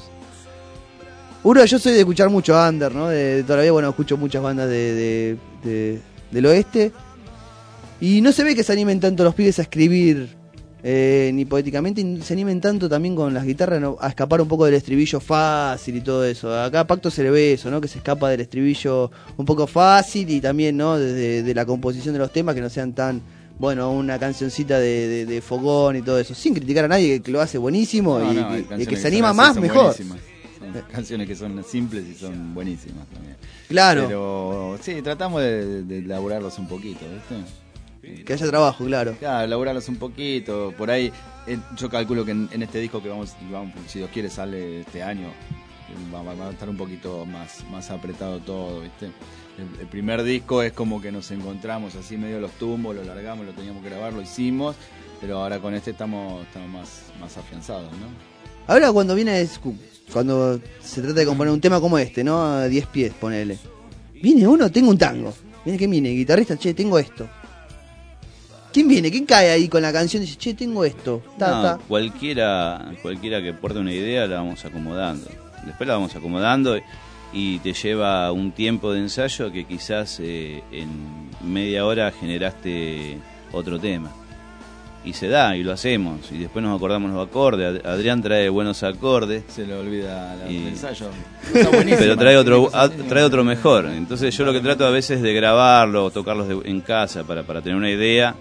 Yo soy de escuchar mucho under, ¿no? De todavía, bueno, escucho muchas bandas del oeste. Y no se ve que se animen tanto los pibes a escribir ni poéticamente, ni se animen tanto también con las guitarras, ¿no? A escapar un poco del estribillo fácil y todo eso. Acá a Pacto se le ve eso, ¿no? Que se escapa del estribillo un poco fácil y también, ¿no? De la composición de los temas, que no sean tan, bueno, una cancioncita de fogón y todo eso. Sin criticar a nadie, que lo hace buenísimo y que se anima más, mejor. Buenísimas. Son canciones que son simples y son buenísimas también. Claro. Pero sí, tratamos de elaborarlos un poquito, ¿viste? Que haya trabajo, claro. Claro, elaborarlos un poquito. Por ahí, yo calculo que en este disco que vamos, si Dios quiere, sale este año, va a estar un poquito más apretado todo, ¿viste? El primer disco es como que nos encontramos así medio los tumbos, lo largamos, lo teníamos que grabar, lo hicimos, pero ahora con este estamos más afianzados, ¿no? Ahora cuando cuando se trata de componer un tema como este, ¿no? A 10 pies, ponele. Viene uno, tengo un tango. ¿Quién viene? Guitarrista, che, tengo esto. ¿Quién viene? ¿Quién cae ahí con la canción y dice, che, tengo esto? Cualquiera que aporte una idea la vamos acomodando. Después la vamos acomodando y te lleva un tiempo de ensayo que quizás en media hora generaste otro tema. Y se da, y lo hacemos, y después nos acordamos los acordes. Adrián trae buenos acordes. Se le olvida el ensayo. Pero trae otro mejor. Entonces yo lo que trato a veces de grabarlo, tocarlos en casa para tener una idea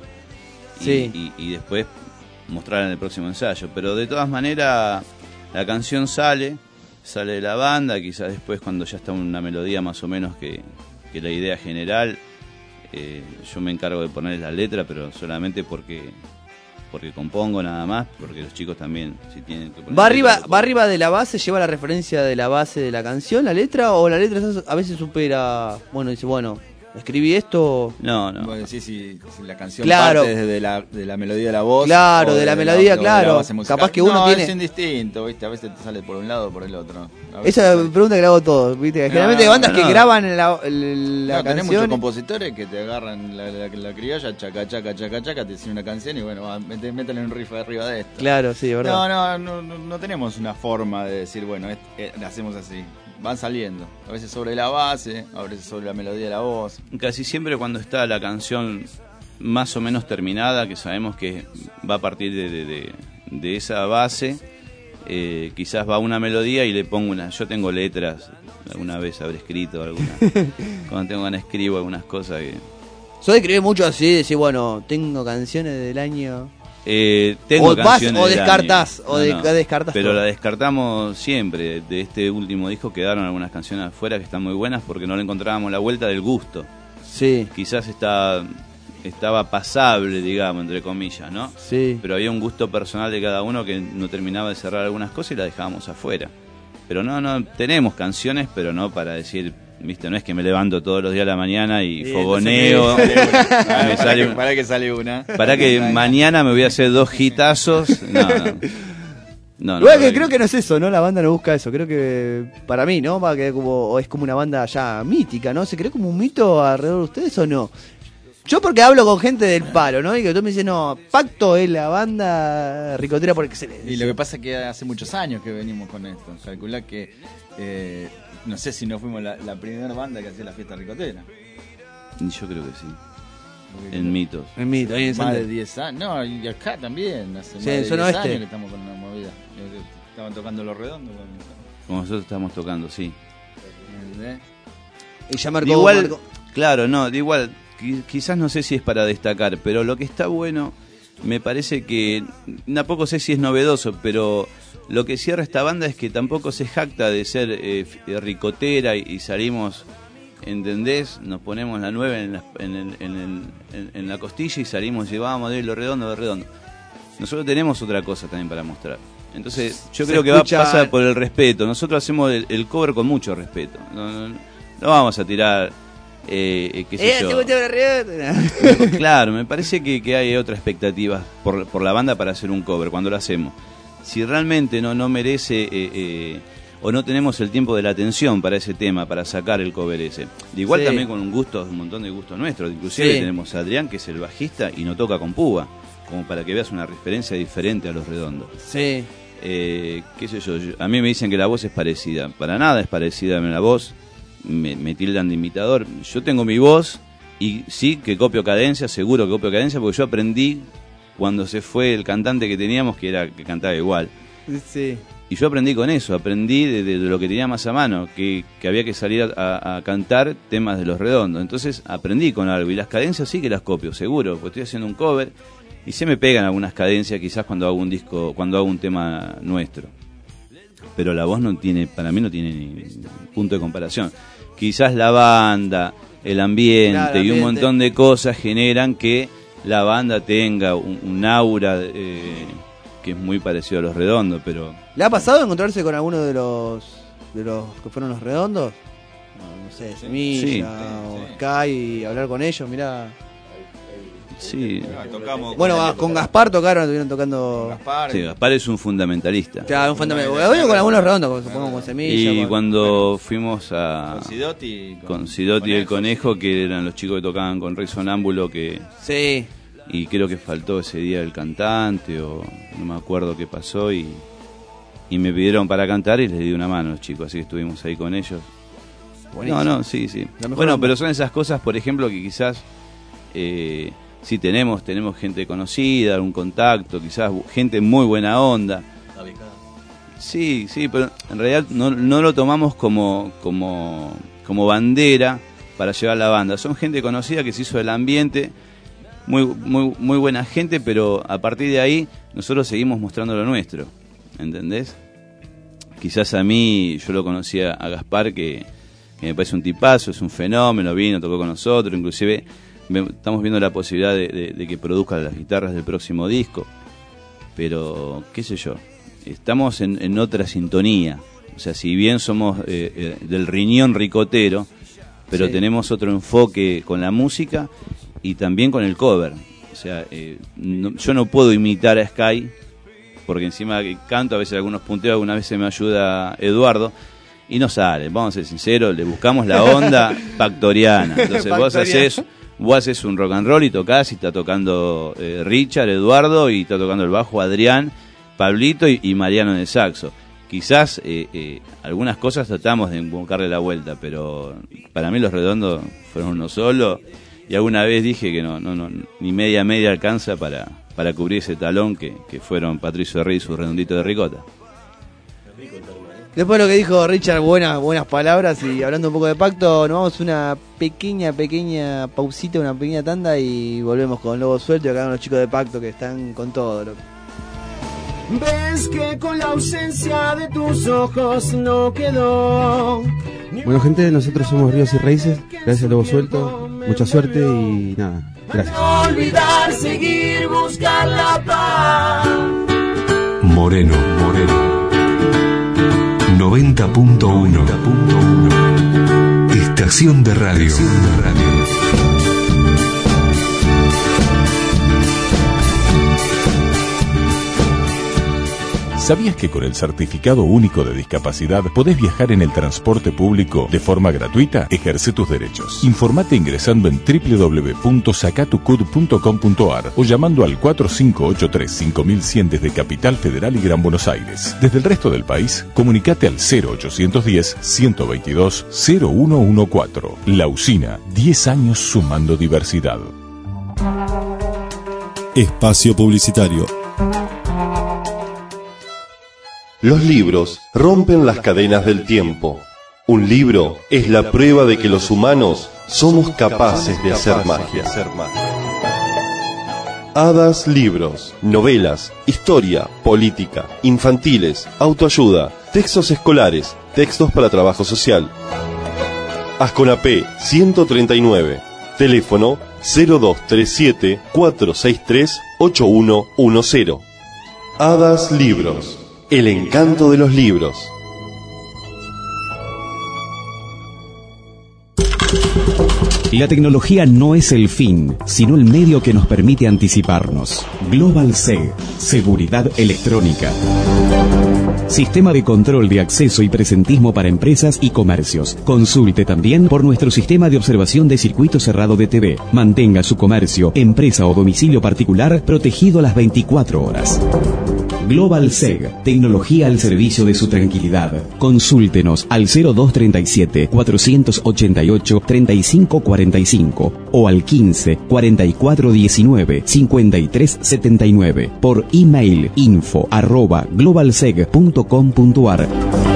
y después mostrar en el próximo ensayo. Pero de todas maneras la canción sale de la banda, quizás después cuando ya está una melodía más o menos que la idea general, yo me encargo de poner la letra, pero solamente porque compongo nada más, porque los chicos también si tienen que poner ¿Va arriba de la base, lleva la referencia de la base de la canción, la letra, o la letra a veces supera, dice, escribí esto? No. Bueno, si la canción parte desde de la melodía de la voz. Claro, de la melodía, claro. Capaz que uno tiene... es indistinto, ¿viste? A veces te sale por un lado o por el otro. Esa pregunta que le hago a todos, ¿viste? Generalmente hay bandas que graban la canción. Tenés muchos compositores que te agarran la criolla, chaca, te dicen una canción y métale un riff arriba de esto. Claro, sí, verdad. No tenemos una forma de decir, hacemos así. Van saliendo, a veces sobre la base, a veces sobre la melodía de la voz. Casi siempre cuando está la canción más o menos terminada, que sabemos que va a partir de esa base, quizás va una melodía y le pongo yo tengo letras, alguna vez habré escrito cuando tengo ganas escribo algunas cosas que... ¿Sos de escribir mucho así, decir, tengo canciones del año... tengo canciones o descartás descartás pero todo. La descartamos siempre. De este último disco quedaron algunas canciones afuera que están muy buenas porque no le encontrábamos la vuelta del gusto. Sí. Quizás estaba pasable, digamos, entre comillas, ¿no? Sí. Pero había un gusto personal de cada uno que no terminaba de cerrar algunas cosas y las dejábamos afuera. Pero no tenemos canciones, pero no para decir ¿viste? No es que me levanto todos los días a la mañana y fogoneo. Para que sale una. Para que mañana me voy a hacer 2 hitazos. No, Igual que creo que no es eso, ¿no? La banda no busca eso. Creo que para mí, ¿no? Va a quedar como, es como una banda ya mítica, ¿no? ¿Se cree como un mito alrededor de ustedes o no? Yo porque hablo con gente del palo, ¿no? Y que tú me dices, no, Pacto es la banda ricotera por excelencia. Y lo que pasa es que hace muchos años que venimos con esto. Calculá que, no sé si no fuimos la primera banda que hacía la fiesta ricotera. Yo creo que sí. En Mitos. En Mitos, ahí en Más Santa. de 10 años. No, y acá también. Hace más Sí, de en 10 zona años oeste. que estamos con una movida. Estaban tocando Los Redondos. Como nosotros estamos tocando, sí. ¿Entendés? Y ya marcó, Igual, marcó. claro, no, de igual, quizás no sé si es para destacar, pero lo que está bueno, me parece que, tampoco sé si es novedoso, pero lo que cierra esta banda es que tampoco se jacta de ser ricotera y salimos, ¿entendés? Nos ponemos la 9 en la costilla y salimos y vamos de Lo Redondo, Nosotros tenemos otra cosa también para mostrar. Entonces, yo creo que pasa por el respeto. Nosotros hacemos el cover con mucho respeto. No vamos a tirar, qué sé yo. Claro, me parece que hay otra expectativa por la banda para hacer un cover cuando lo hacemos. Si realmente no merece o no tenemos el tiempo de la atención para ese tema, para sacar el cover ese. De igual Sí. también con un montón de gustos nuestros. Inclusive Sí. tenemos a Adrián, que es el bajista y no toca con púa, como para que veas una referencia diferente a Los Redondos. Sí. Qué sé yo, a mí me dicen que la voz es parecida. Para nada es parecida a la voz. Me tildan de imitador. Yo tengo mi voz y sí que copio cadencia, seguro que copio cadencia, porque yo aprendí cuando se fue el cantante que teníamos, que cantaba igual. Sí. Y yo aprendí con eso, aprendí de lo que tenía más a mano, que había que salir a cantar temas de Los Redondos. Entonces aprendí con algo, y las cadencias sí que las copio, seguro, porque estoy haciendo un cover y se me pegan algunas cadencias quizás cuando hago un disco, cuando hago un tema nuestro. Pero la voz para mí no tiene ni punto de comparación. Quizás la banda, el ambiente, Claro, y un montón de cosas generan que la banda tenga un aura que es muy parecido a Los Redondos, pero... ¿Le ha pasado encontrarse con alguno de los que fueron Los Redondos? No sé, Semilla Sí. o Sky, y hablar con ellos, mirá. Sí. Tocamos Bueno, con Gaspar tocaron, estuvieron tocando. Sí, Gaspar es un fundamentalista. Claro, un fundamental. Obvio con algunos redondos, supongo con Semilla. Y con- cuando fuimos a... Con Sidotti y el Conejo, que eran los chicos que tocaban con Rey Sonámbulo, que... Sí. Y creo que faltó ese día el cantante, o no me acuerdo qué pasó, y me pidieron para cantar y les di una mano, chicos, así que estuvimos ahí con ellos. Buenísimo. No, sí. La mejor Bueno, onda. pero son esas cosas, por ejemplo, que quizás sí tenemos gente conocida, un contacto, quizás gente muy buena onda. Sí, pero en realidad no lo tomamos como bandera para llevar la banda. Son gente conocida que se hizo del ambiente, muy buena gente, pero a partir de ahí nosotros seguimos mostrando lo nuestro, ¿entendés? Quizás a mí, yo lo conocía a Gaspar, que me parece un tipazo, es un fenómeno, vino, tocó con nosotros, inclusive estamos viendo la posibilidad de que produzca las guitarras del próximo disco, pero qué sé yo, estamos en otra sintonía. O sea, si bien somos del riñón ricotero, pero Sí. tenemos otro enfoque con la música y también con el cover. O sea, yo no puedo imitar a Sky, porque encima que canto, a veces algunos punteos, algunas veces me ayuda Eduardo, y no sale, vamos a ser sinceros, le buscamos la onda pactoriana. Entonces vos haces un rock and roll y tocás, y está tocando Richard, Eduardo, y está tocando el bajo Adrián, Pablito y Mariano en el saxo. Quizás algunas cosas tratamos de buscarle la vuelta, pero para mí Los Redondos fueron uno solo, y alguna vez dije que no ni media alcanza para cubrir ese talón que fueron Patricio Rey y su redondito de ricota. Después de lo que dijo Richard, buenas palabras, y hablando un poco de Pacto, nos vamos a una pequeña pausita, una pequeña tanda, y volvemos con Lobo Suelto y acá con los chicos de Pacto que están con todo, loco. Ves que con la ausencia de tus ojos no quedó. Bueno, gente, nosotros somos Ríos y Raíces. Gracias, Lobo Suelto. Mucha suerte y nada, gracias. No olvidar seguir, buscar la paz. Moreno 90.1 Esta Estación de radio. ¿Sabías que con el Certificado Único de Discapacidad podés viajar en el transporte público de forma gratuita? Ejerce tus derechos. Informate ingresando en www.sacatucud.com.ar o llamando al 4583-5100 desde Capital Federal y Gran Buenos Aires. Desde el resto del país, comunicate al 0810-122-0114. La Usina, 10 años sumando diversidad. Espacio publicitario. Los libros rompen las cadenas del tiempo. Un libro es la prueba de que los humanos somos capaces de hacer magia. Hadas Libros, novelas, historia, política, infantiles, autoayuda, textos escolares, textos para trabajo social. Asconapé 139, teléfono 0237-463-8110. Hadas Libros. El encanto de los libros. La tecnología no es el fin, sino el medio que nos permite anticiparnos. Global SEG, Seguridad Electrónica. Sistema de control de acceso y presentismo para empresas y comercios. Consulte también por nuestro sistema de observación de circuito cerrado de TV. Mantenga su comercio, empresa o domicilio particular protegido las 24 horas. Global SEG, tecnología al servicio de su tranquilidad. Consúltenos al 0237-488-3545 o al 15-4419-5379 por email info@globalseg.com.ar.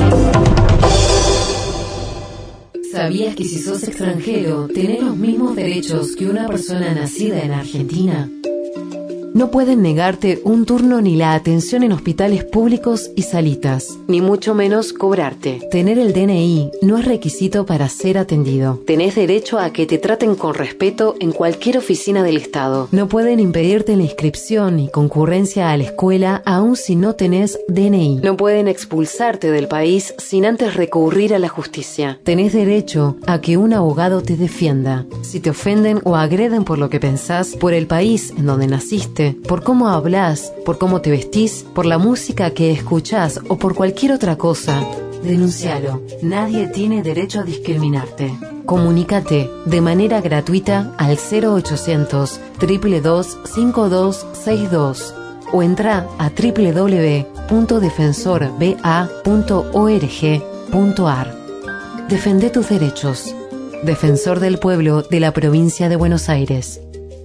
¿Sabías que si sos extranjero, tenés los mismos derechos que una persona nacida en Argentina? No pueden negarte un turno ni la atención en hospitales públicos y salitas, ni mucho menos cobrarte. Tener el DNI no es requisito para ser atendido. Tenés derecho a que te traten con respeto en cualquier oficina del Estado. No pueden impedirte la inscripción y concurrencia a la escuela aun si no tenés DNI. No pueden expulsarte del país sin antes recurrir a la justicia. Tenés derecho a que un abogado te defienda. Si te ofenden o agreden por lo que pensás, por el país en donde naciste, por cómo hablas, por cómo te vestís, por la música que escuchás o por cualquier otra cosa, denuncialo. Nadie tiene derecho a discriminarte. Comunícate de manera gratuita al 0800 222 5262 o entra a www.defensorba.org.ar. Defende tus derechos. Defensor del Pueblo de la Provincia de Buenos Aires.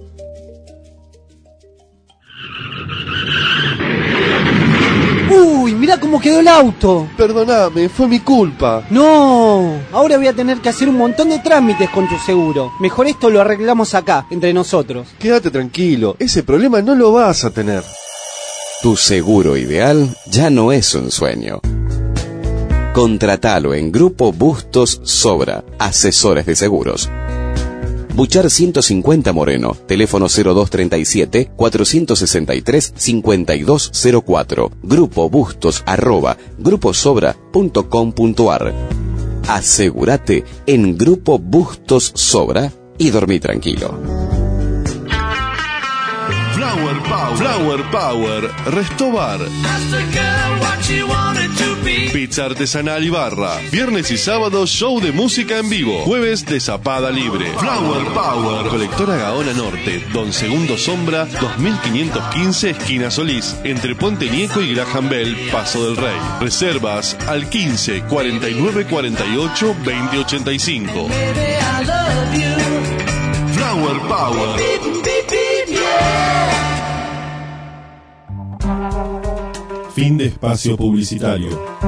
¡Uy! ¡Mirá cómo quedó el auto! Perdóname, fue mi culpa. ¡No! Ahora voy a tener que hacer un montón de trámites con tu seguro. Mejor esto lo arreglamos acá, entre nosotros. Quédate tranquilo, ese problema no lo vas a tener. Tu seguro ideal ya no es un sueño. Contratalo en Grupo Bustos Sobra, asesores de seguros. Buchar 150 Moreno, teléfono 0237-463-5204, Grupo Bustos @gruposobra.com.ar. Asegúrate en Grupo Bustos Sobra y dormí tranquilo. Flower Power, Restobar. Pizza artesanal y barra. Viernes y sábado show de música en vivo. Jueves de zapada libre. Flower Power. Colectora Gaona Norte, Don Segundo Sombra, 2515 esquina Solís, entre Puente Nieco y Graham Bell, Paso del Rey. Reservas al 15 49 48 20 85. Flower Power. Fin de espacio publicitario.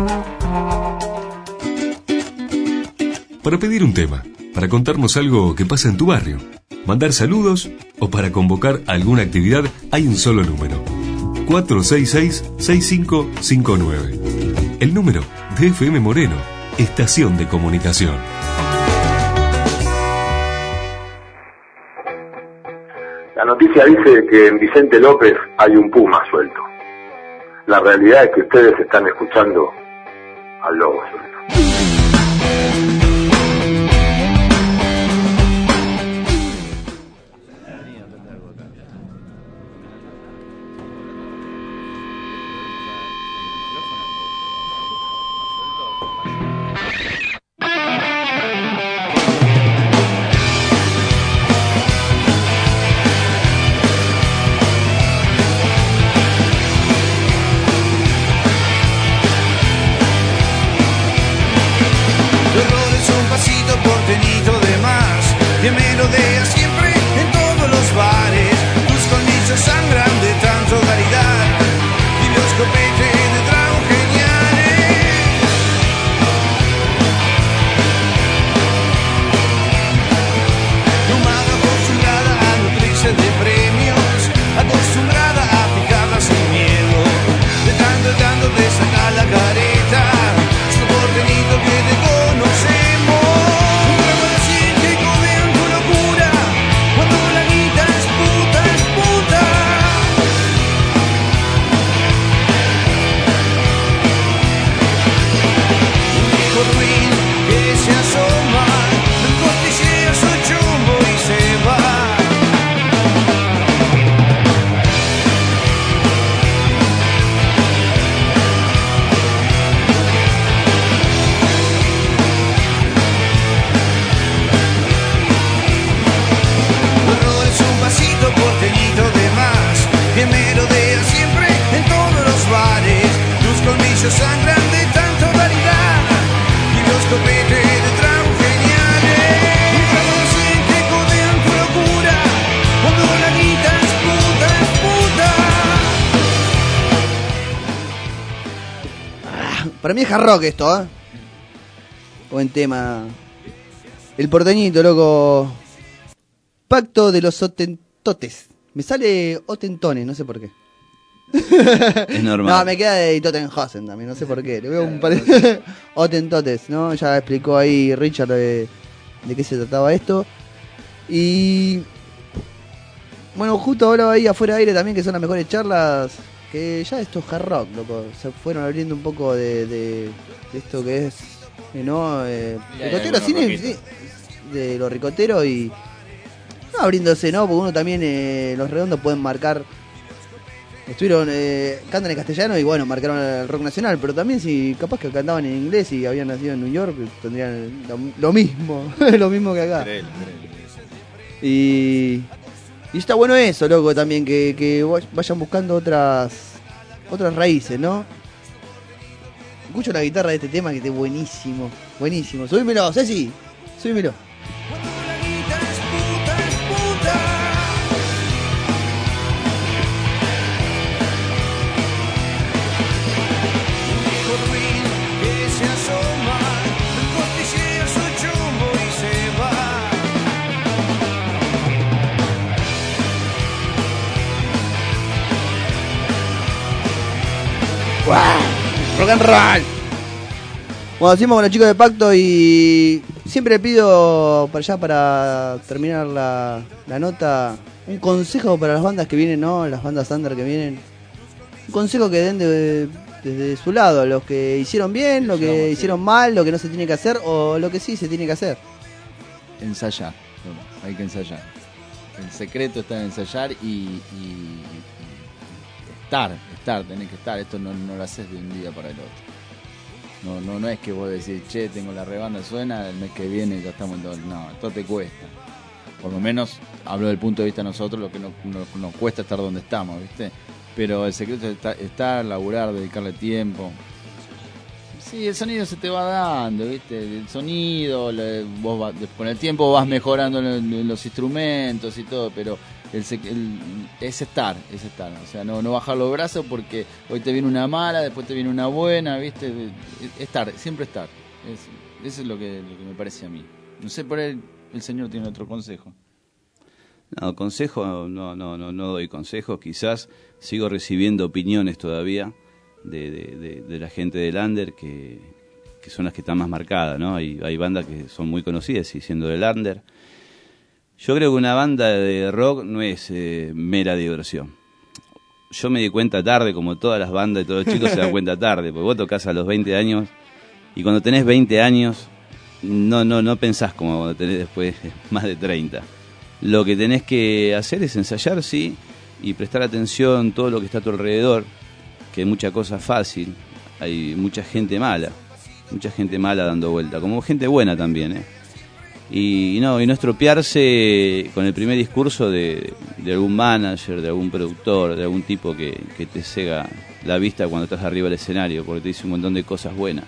Para pedir un tema, para contarnos algo que pasa en tu barrio, mandar saludos o para convocar alguna actividad, hay un solo número: 466-6559. El número de FM Moreno, Estación de Comunicación. La noticia dice que en Vicente López hay un puma suelto. La realidad es que ustedes están escuchando al lobo suelto. Para mí es hard rock esto, ¿eh? Buen tema. El porteñito, loco. Pacto de los Otentotes. Me sale Otentones, no sé por qué. Es normal. No, me queda de Tottenhausen también, no sé por qué. Le veo un par Otentotes, ¿no? Ya explicó ahí Richard de qué se trataba esto. Y bueno, justo hablaba ahí afuera de aire también que son las mejores charlas. Que ya esto es hard rock, loco. Se fueron abriendo un poco de esto que es, ¿no? Ricotero, sí, de los ricoteros y no abriéndose, ¿no? Porque uno también, los redondos pueden marcar. Estuvieron, cantan en castellano y bueno, marcaron el rock nacional, pero también si capaz que cantaban en inglés y habían nacido en New York, tendrían lo mismo, lo mismo que acá. Y está bueno eso, loco, también, que vayan buscando otras raíces, ¿no? Escucho la guitarra de este tema que está buenísimo, buenísimo. Subímelo, Ceci, subímelo. Rock and roll. Bueno, seguimos con los chicos de Pacto y siempre le pido para terminar la nota un consejo para las bandas que vienen, ¿no? Las bandas under que vienen. Un consejo que den desde su lado, los que hicieron bien, lo que hicieron mal, lo que no se tiene que hacer o lo que sí se tiene que hacer. Ensayar, hay que ensayar. El secreto está en ensayar y tenés que estar. Esto no lo haces de un día para el otro. No es que vos decís, che, tengo la rebanda, suena, el mes que viene ya estamos en todo. No, esto te cuesta. Por lo menos hablo del punto de vista de nosotros, lo que nos cuesta estar donde estamos, ¿viste? Pero el secreto es estar, laburar, dedicarle tiempo. Sí, el sonido se te va dando, ¿viste? El sonido, con el tiempo vas mejorando los instrumentos y todo, pero es estar. O sea, no bajar los brazos porque hoy te viene una mala, después te viene una buena, ¿viste? Siempre estar. Eso es lo que me parece a mí. No sé, por el señor tiene otro consejo. No, consejo, no doy consejos. Quizás sigo recibiendo opiniones todavía de la gente del under que son las que están más marcadas, ¿no? Hay bandas que son muy conocidas y siendo del under. Yo creo que una banda de rock no es mera diversión. Yo me di cuenta tarde, como todas las bandas y todos los chicos se dan cuenta tarde, porque vos tocás a los 20 años y cuando tenés 20 años no pensás como cuando tenés después más de 30. Lo que tenés que hacer es ensayar, sí, y prestar atención a todo lo que está a tu alrededor, que hay mucha cosa fácil, hay mucha gente mala dando vuelta, como gente buena también, y no estropearse con el primer discurso de algún manager, de algún productor, de algún tipo que te cega la vista cuando estás arriba del escenario, porque te dice un montón de cosas buenas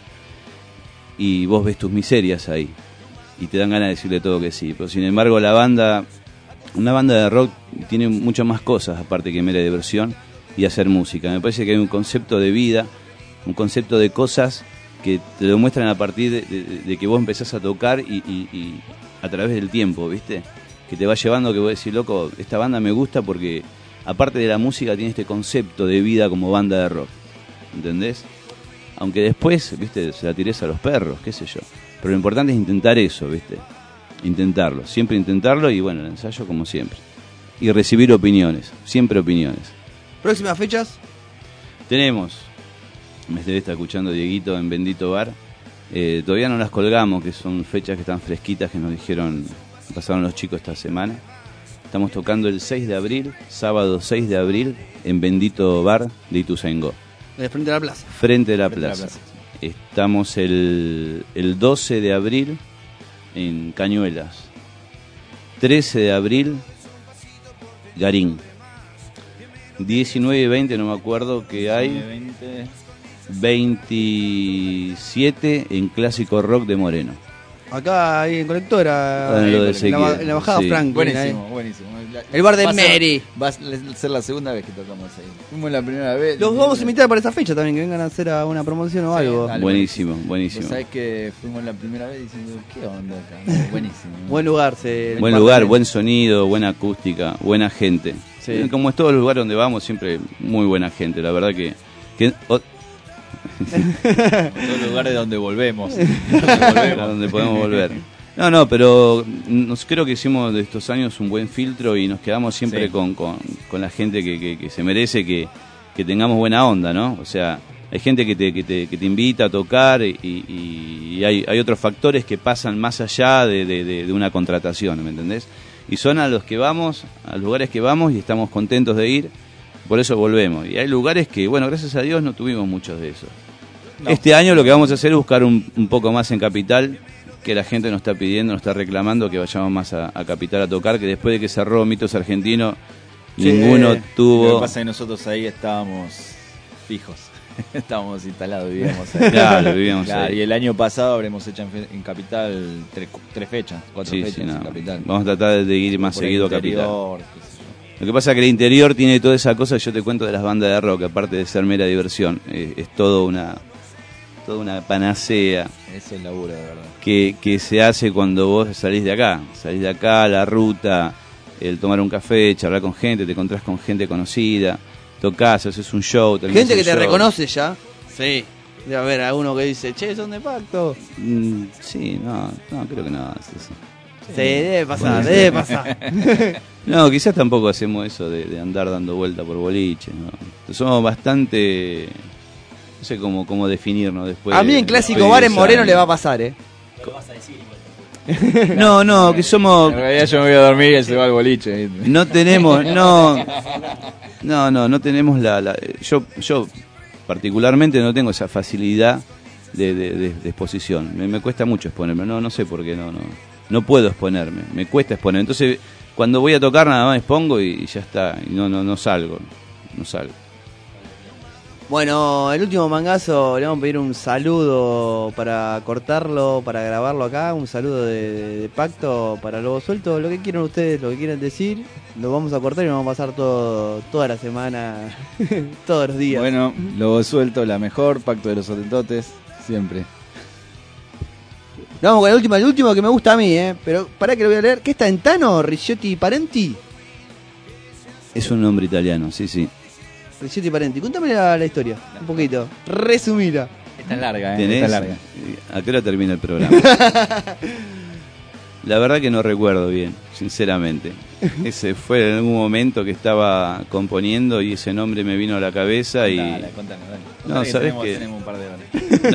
y vos ves tus miserias ahí y te dan ganas de decirle todo que sí. Pero sin embargo una banda de rock tiene muchas más cosas aparte que mera diversión y hacer música. Me parece que hay un concepto de vida, un concepto de cosas que te lo muestran a partir de que vos empezás a tocar y a través del tiempo, ¿viste? Que te va llevando, que vos decís, loco, esta banda me gusta porque aparte de la música tiene este concepto de vida como banda de rock, ¿entendés? Aunque después, ¿viste? Se la tirés a los perros, qué sé yo. Pero lo importante es intentar eso, ¿viste? Intentarlo, siempre intentarlo y bueno, el ensayo como siempre. Y recibir opiniones, siempre opiniones. ¿Próximas fechas? Tenemos, me debe estar escuchando Dieguito en Bendito Bar. Todavía no las colgamos, que son fechas que están fresquitas, que nos dijeron, pasaron los chicos esta semana. Estamos tocando el 6 de abril, sábado 6 de abril, en Bendito Bar de Ituzaingó. Frente a la plaza. Frente a la plaza. Estamos el 12 de abril en Cañuelas. 13 de abril, Garín. 19 y 20, no me acuerdo que hay. 27 en Clásico Rock de Moreno. Acá ahí en Colectora, en la bajada sí. Frank. Buenísimo. El bar de va a ser- Mary. Va a ser la segunda vez que tocamos ahí. Fuimos la primera vez. Los vamos a invitar para esa fecha también, que vengan a hacer a una promoción o algo. dale, Buenísimo, Vos buenísimo. sabés que fuimos la primera vez diciendo, ¿qué onda acá? Buenísimo. Buen lugar. Buen lugar, buen sonido, buena acústica, buena gente. Sí. Como es todo el lugar donde vamos, siempre muy buena gente. La verdad que Todo lugar de donde volvemos. a donde podemos volver. No, pero creo que hicimos de estos años un buen filtro y nos quedamos siempre Sí. con la gente que se merece que tengamos buena onda, ¿no? O sea, hay gente que te invita a tocar y hay otros factores que pasan más allá de una contratación, ¿me entendés? Y son a los que vamos, a los lugares que vamos y estamos contentos de ir, por eso volvemos. Y hay lugares que, bueno, gracias a Dios no tuvimos muchos de esos. No. Este año lo que vamos a hacer es buscar un poco más en Capital, que la gente nos está pidiendo, nos está reclamando que vayamos más a Capital a tocar, que después de que cerró Mitos Argentinos, ninguno Lo que tuvo... pasa es que nosotros ahí estábamos fijos. Estábamos instalados, vivíamos ahí. Claro, vivíamos ahí. Y el año pasado habremos hecho en Capital 3 fechas, 4 Sí, fechas sí, no. en Capital. Vamos a tratar de ir más Por el seguido a Capital. interior, qué sé yo. Lo que pasa es que el interior tiene toda esa cosa que yo te cuento de las bandas de rock, aparte de ser mera diversión, es toda una panacea Es el laburo, de verdad. que se hace cuando vos salís de acá, la ruta, el tomar un café, charlar con gente, te encontrás con gente conocida, tocás, haces un show, terminás Gente que el te show. reconoce ya. Sí. Debe haber alguno que dice, che, son de Pacto. Sí, no, creo que no. Es eso. Sí, debe pasar. No, quizás tampoco hacemos eso de andar dando vuelta por boliche, ¿no? Somos bastante... No sé cómo definirnos después. A mí en Clásico Bar en Moreno le va a pasar, No, que somos... En realidad yo me voy a dormir y él se va al boliche. No tenemos, no tenemos yo particularmente no tengo esa facilidad de exposición. Me cuesta mucho exponerme, no sé por qué, no puedo exponerme, me cuesta exponer. Entonces, cuando voy a tocar nada más expongo y ya está, y no salgo. Bueno, el último mangazo le vamos a pedir un saludo para cortarlo, para grabarlo acá, un saludo de Pacto para Lobo Suelto, lo que quieran ustedes, lo que quieran decir, lo vamos a cortar y nos vamos a pasar toda la semana, todos los días. Bueno, Lobo Suelto, la mejor, Pacto de los Otentotes, siempre. Vamos con el último que me gusta a mí, pero para que lo voy a leer, ¿qué está en Tano? Ricciotti Parenti. Es un nombre italiano, sí. Ricciotti Parenti, cuéntame la historia, un poquito, resumila. Está larga, ¿Tenés? está larga. ¿A qué hora termina el programa? La verdad que no recuerdo bien, sinceramente. Ese fue en algún momento que estaba componiendo y ese nombre me vino a la cabeza y... Dale, contanos, dale. No, ¿sabés qué? Tenemos un par de horas.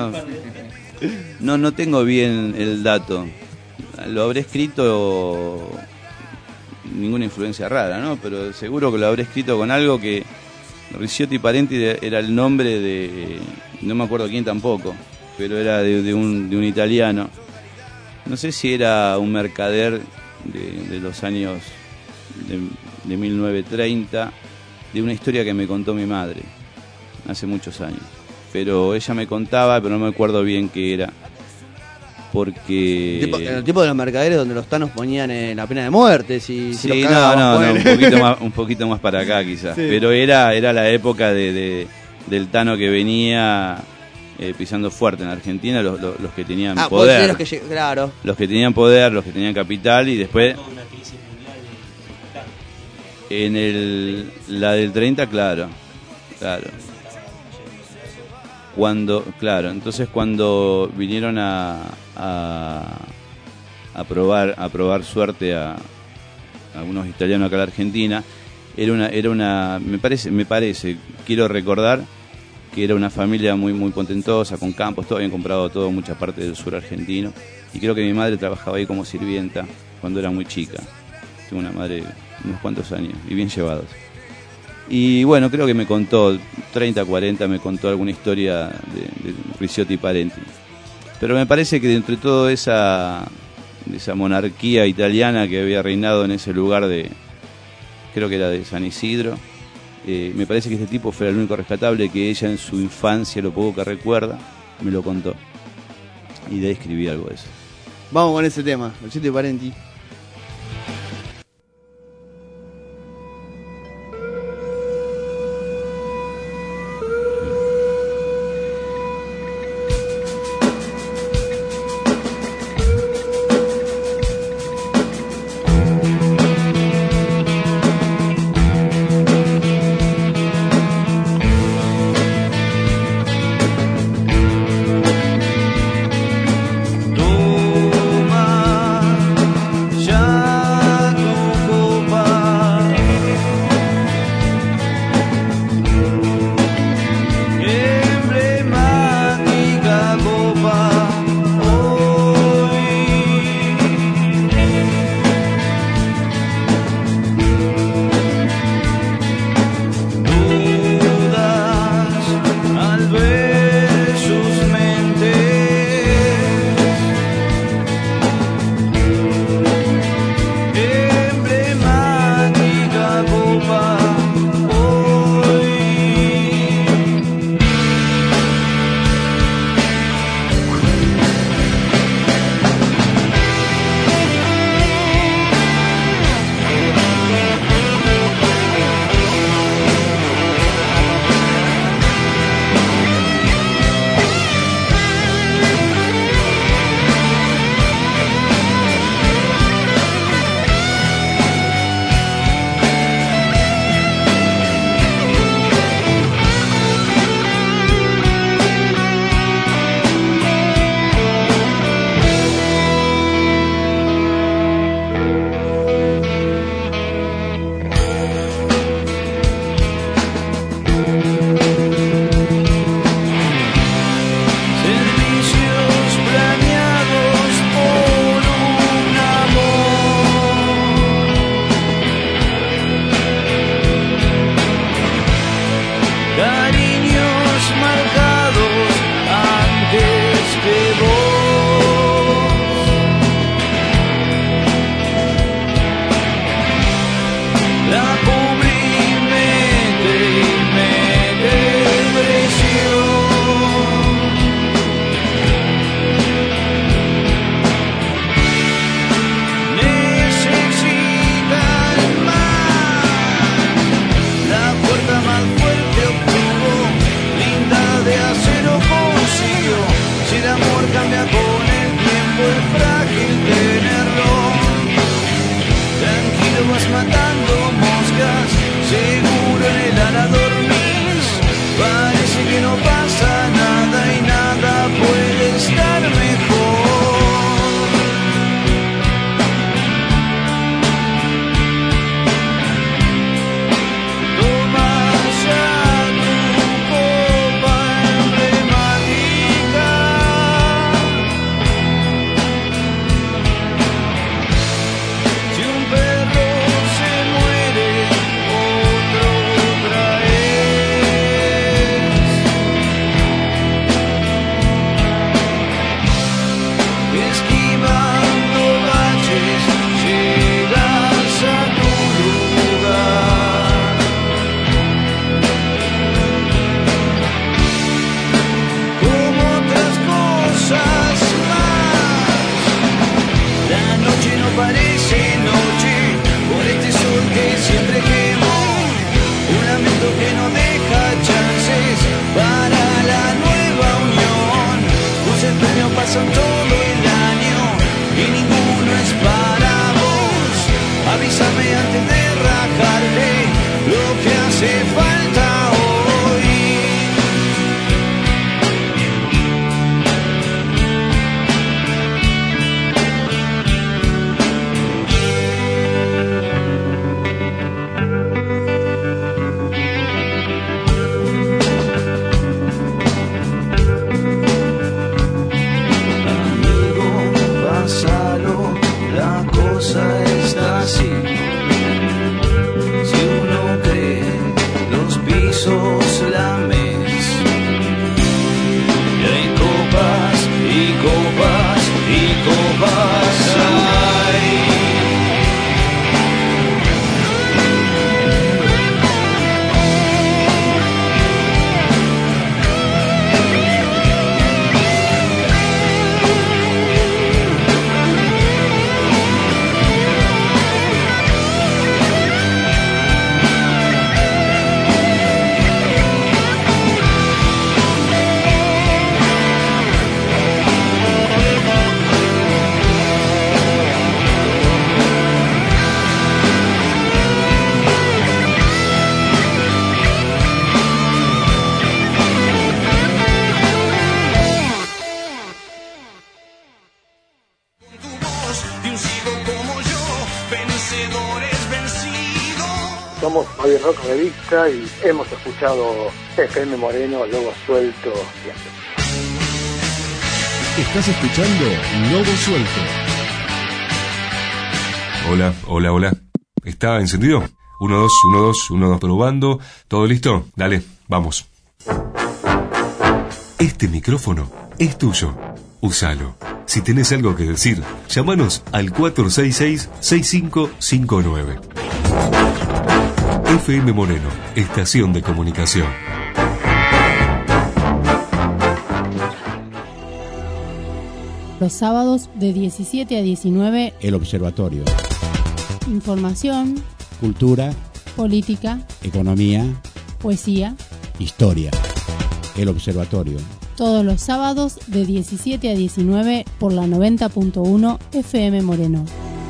No tengo bien el dato. Lo habré escrito... Ninguna influencia rara, ¿no? Pero seguro que lo habré escrito con algo que... Ricciotti Parenti era el nombre de... No me acuerdo quién tampoco, pero era de un italiano. No sé si era un mercader de los años de 1930, de una historia que me contó mi madre hace muchos años. Pero ella me contaba, pero no me acuerdo bien qué era. Porque... El tipo de los mercaderes donde los tanos ponían la pena de muerte, si Sí, los no, cagaban, un poquito más para acá quizás. Sí. Pero era la época del Tano que venía pisando fuerte en Argentina, los que tenían poder. Claro. Los que tenían poder, los que tenían capital y después... En la del 30, claro. Entonces cuando vinieron a probar suerte a unos italianos acá en la Argentina, era una me parece, quiero recordar que era una familia muy muy potentosa, con campos, todo, habían comprado todo, mucha parte del sur argentino, y creo que mi madre trabajaba ahí como sirvienta cuando era muy chica. Tengo una madre unos cuantos años y bien llevados. Y bueno, creo que me contó, 30, 40, me contó alguna historia de Ricciotti Parenti. Pero me parece que dentro de toda esa monarquía italiana que había reinado en ese lugar creo que era de San Isidro, me parece que este tipo fue el único rescatable, que ella en su infancia, lo poco que recuerda, me lo contó. Y de ahí escribí algo de eso. Vamos con ese tema, Ricciotti Parenti. es frágil tenerlo. Tranquilo vas matando moscas, seguro en el ala dormís. Parece que no pasa nada y nada puede estar mejor. Parece noche por este sol que siempre quemo, un lamento que no deja chances para la nueva unión. Los premios pasan todo el año y ninguno es para vos. Avísame antes de rajarte lo que hace falta hoy. Está así. Si uno cree, los pisos lames. Y hay copas y copas y copas hay. Somos Javier Roca Revista y hemos escuchado FM Moreno, Lobo Suelto. Estás escuchando Lobo Suelto. Hola, hola, hola. ¿Está encendido? 1, 2, 1, 2, 1, 2, probando. ¿Todo listo? Dale, vamos. Este micrófono es tuyo. Úsalo. Si tenés algo que decir, llámanos al 466-6559. FM Moreno, estación de comunicación. Los sábados de 17 a 19. El Observatorio. Información. Cultura. Política. Economía. Poesía. Historia. El Observatorio. Todos los sábados de 17 a 19 por la 90.1 FM Moreno.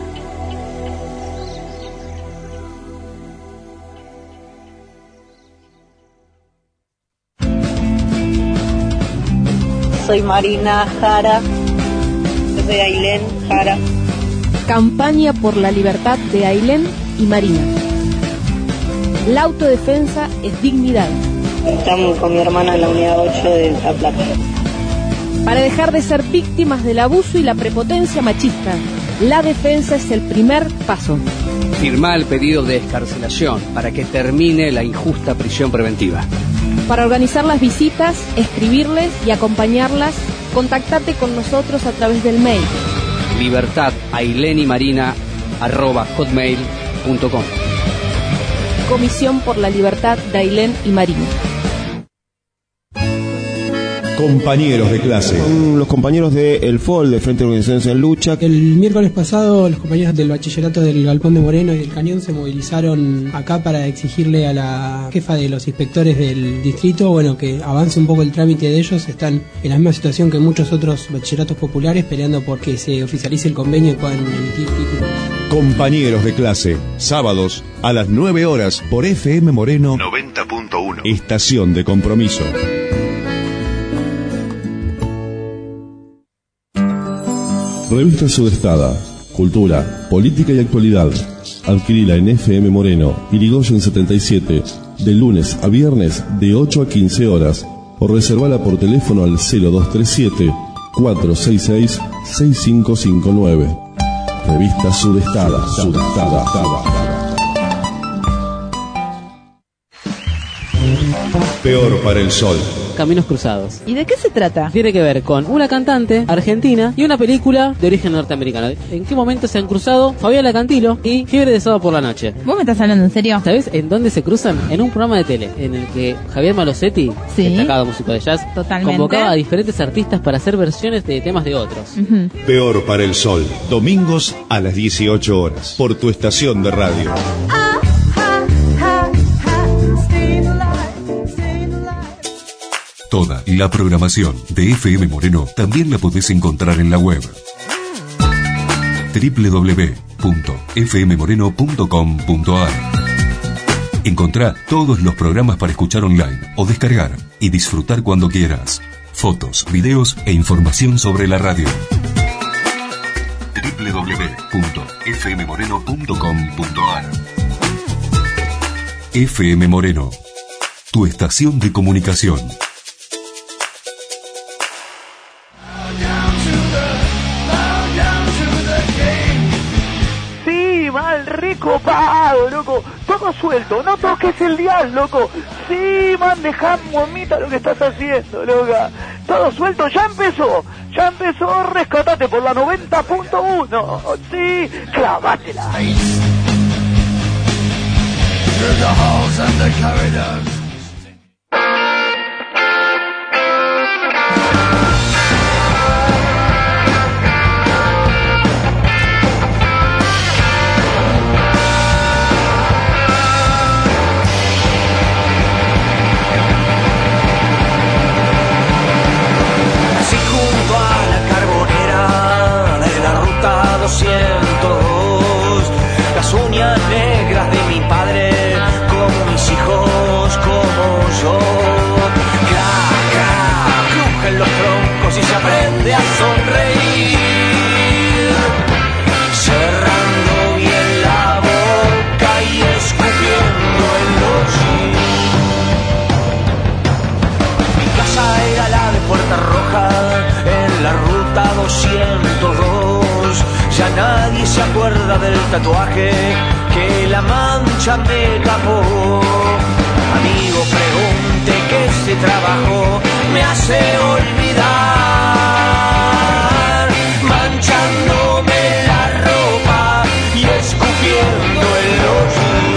Soy Marina Jara, de Ailén Jara. Campaña por la libertad de Ailén y Marina. La autodefensa es dignidad. Estamos con mi hermana en la unidad 8 de La Plata. Para dejar de ser víctimas del abuso y la prepotencia machista, la defensa es el primer paso. Firmá el pedido de excarcelación para que termine la injusta prisión preventiva. Para organizar las visitas, escribirles y acompañarlas, contactate con nosotros a través del mail libertadailenymarina@hotmail.com. Comisión por la Libertad de Ailén y Marina. Compañeros de clase. Son los compañeros de El FOL, de Frente de Organizaciones en Lucha. El miércoles pasado los compañeros del bachillerato del Galpón de Moreno y del Cañón se movilizaron acá para exigirle a la jefa de los inspectores del distrito, bueno, que avance un poco el trámite de ellos. Están en la misma situación que muchos otros bachilleratos populares, peleando por que se oficialice el convenio y puedan emitir títulos. Compañeros de clase, sábados a las 9 horas por FM Moreno 90.1. Estación de compromiso. Revista Sudestada, cultura, política y actualidad. Adquirila en FM Moreno, Irigoyen 77, de lunes a viernes de 8 a 15 horas o reservala por teléfono al 0237-466-6559. Revista Sudestada. Peor para el sol. Caminos Cruzados. ¿Y de qué se trata? Tiene que ver con una cantante argentina y una película de origen norteamericano. ¿En qué momento se han cruzado Fabiola Cantilo y Fiebre de Sábado por la Noche? ¿Vos me estás hablando en serio? ¿Sabés en dónde se cruzan? En un programa de tele en el que Javier Malosetti, destacado músico de jazz, convocaba a diferentes artistas para hacer versiones de temas de otros. Peor para el sol. Domingos a las 18 horas. Por tu estación de radio. Toda la programación de FM Moreno también la podés encontrar en la web www.fmmoreno.com.ar. Encontrá todos los programas para escuchar online o descargar y disfrutar cuando quieras. Fotos, videos e información sobre la radio. www.fmmoreno.com.ar. FM Moreno, tu estación de comunicación. Recopado, loco, todo suelto, no toques el dial, loco. Sí, man, dejá momita lo que estás haciendo, loca. Todo suelto, ya empezó, rescatate por la 90.1. Sí, clavátela. Las uñas negras de mi padre, como mis hijos, como yo. Crujen los troncos y se aprende a sonreír, cerrando bien la boca y escupiendo el hollín. Mi casa era la de Puerta Roja, en la ruta 202. Ya nadie se acuerda del tatuaje que la mancha me tapó. Amigo, pregunte que ese trabajo me hace olvidar, manchándome la ropa y escupiendo el hollín.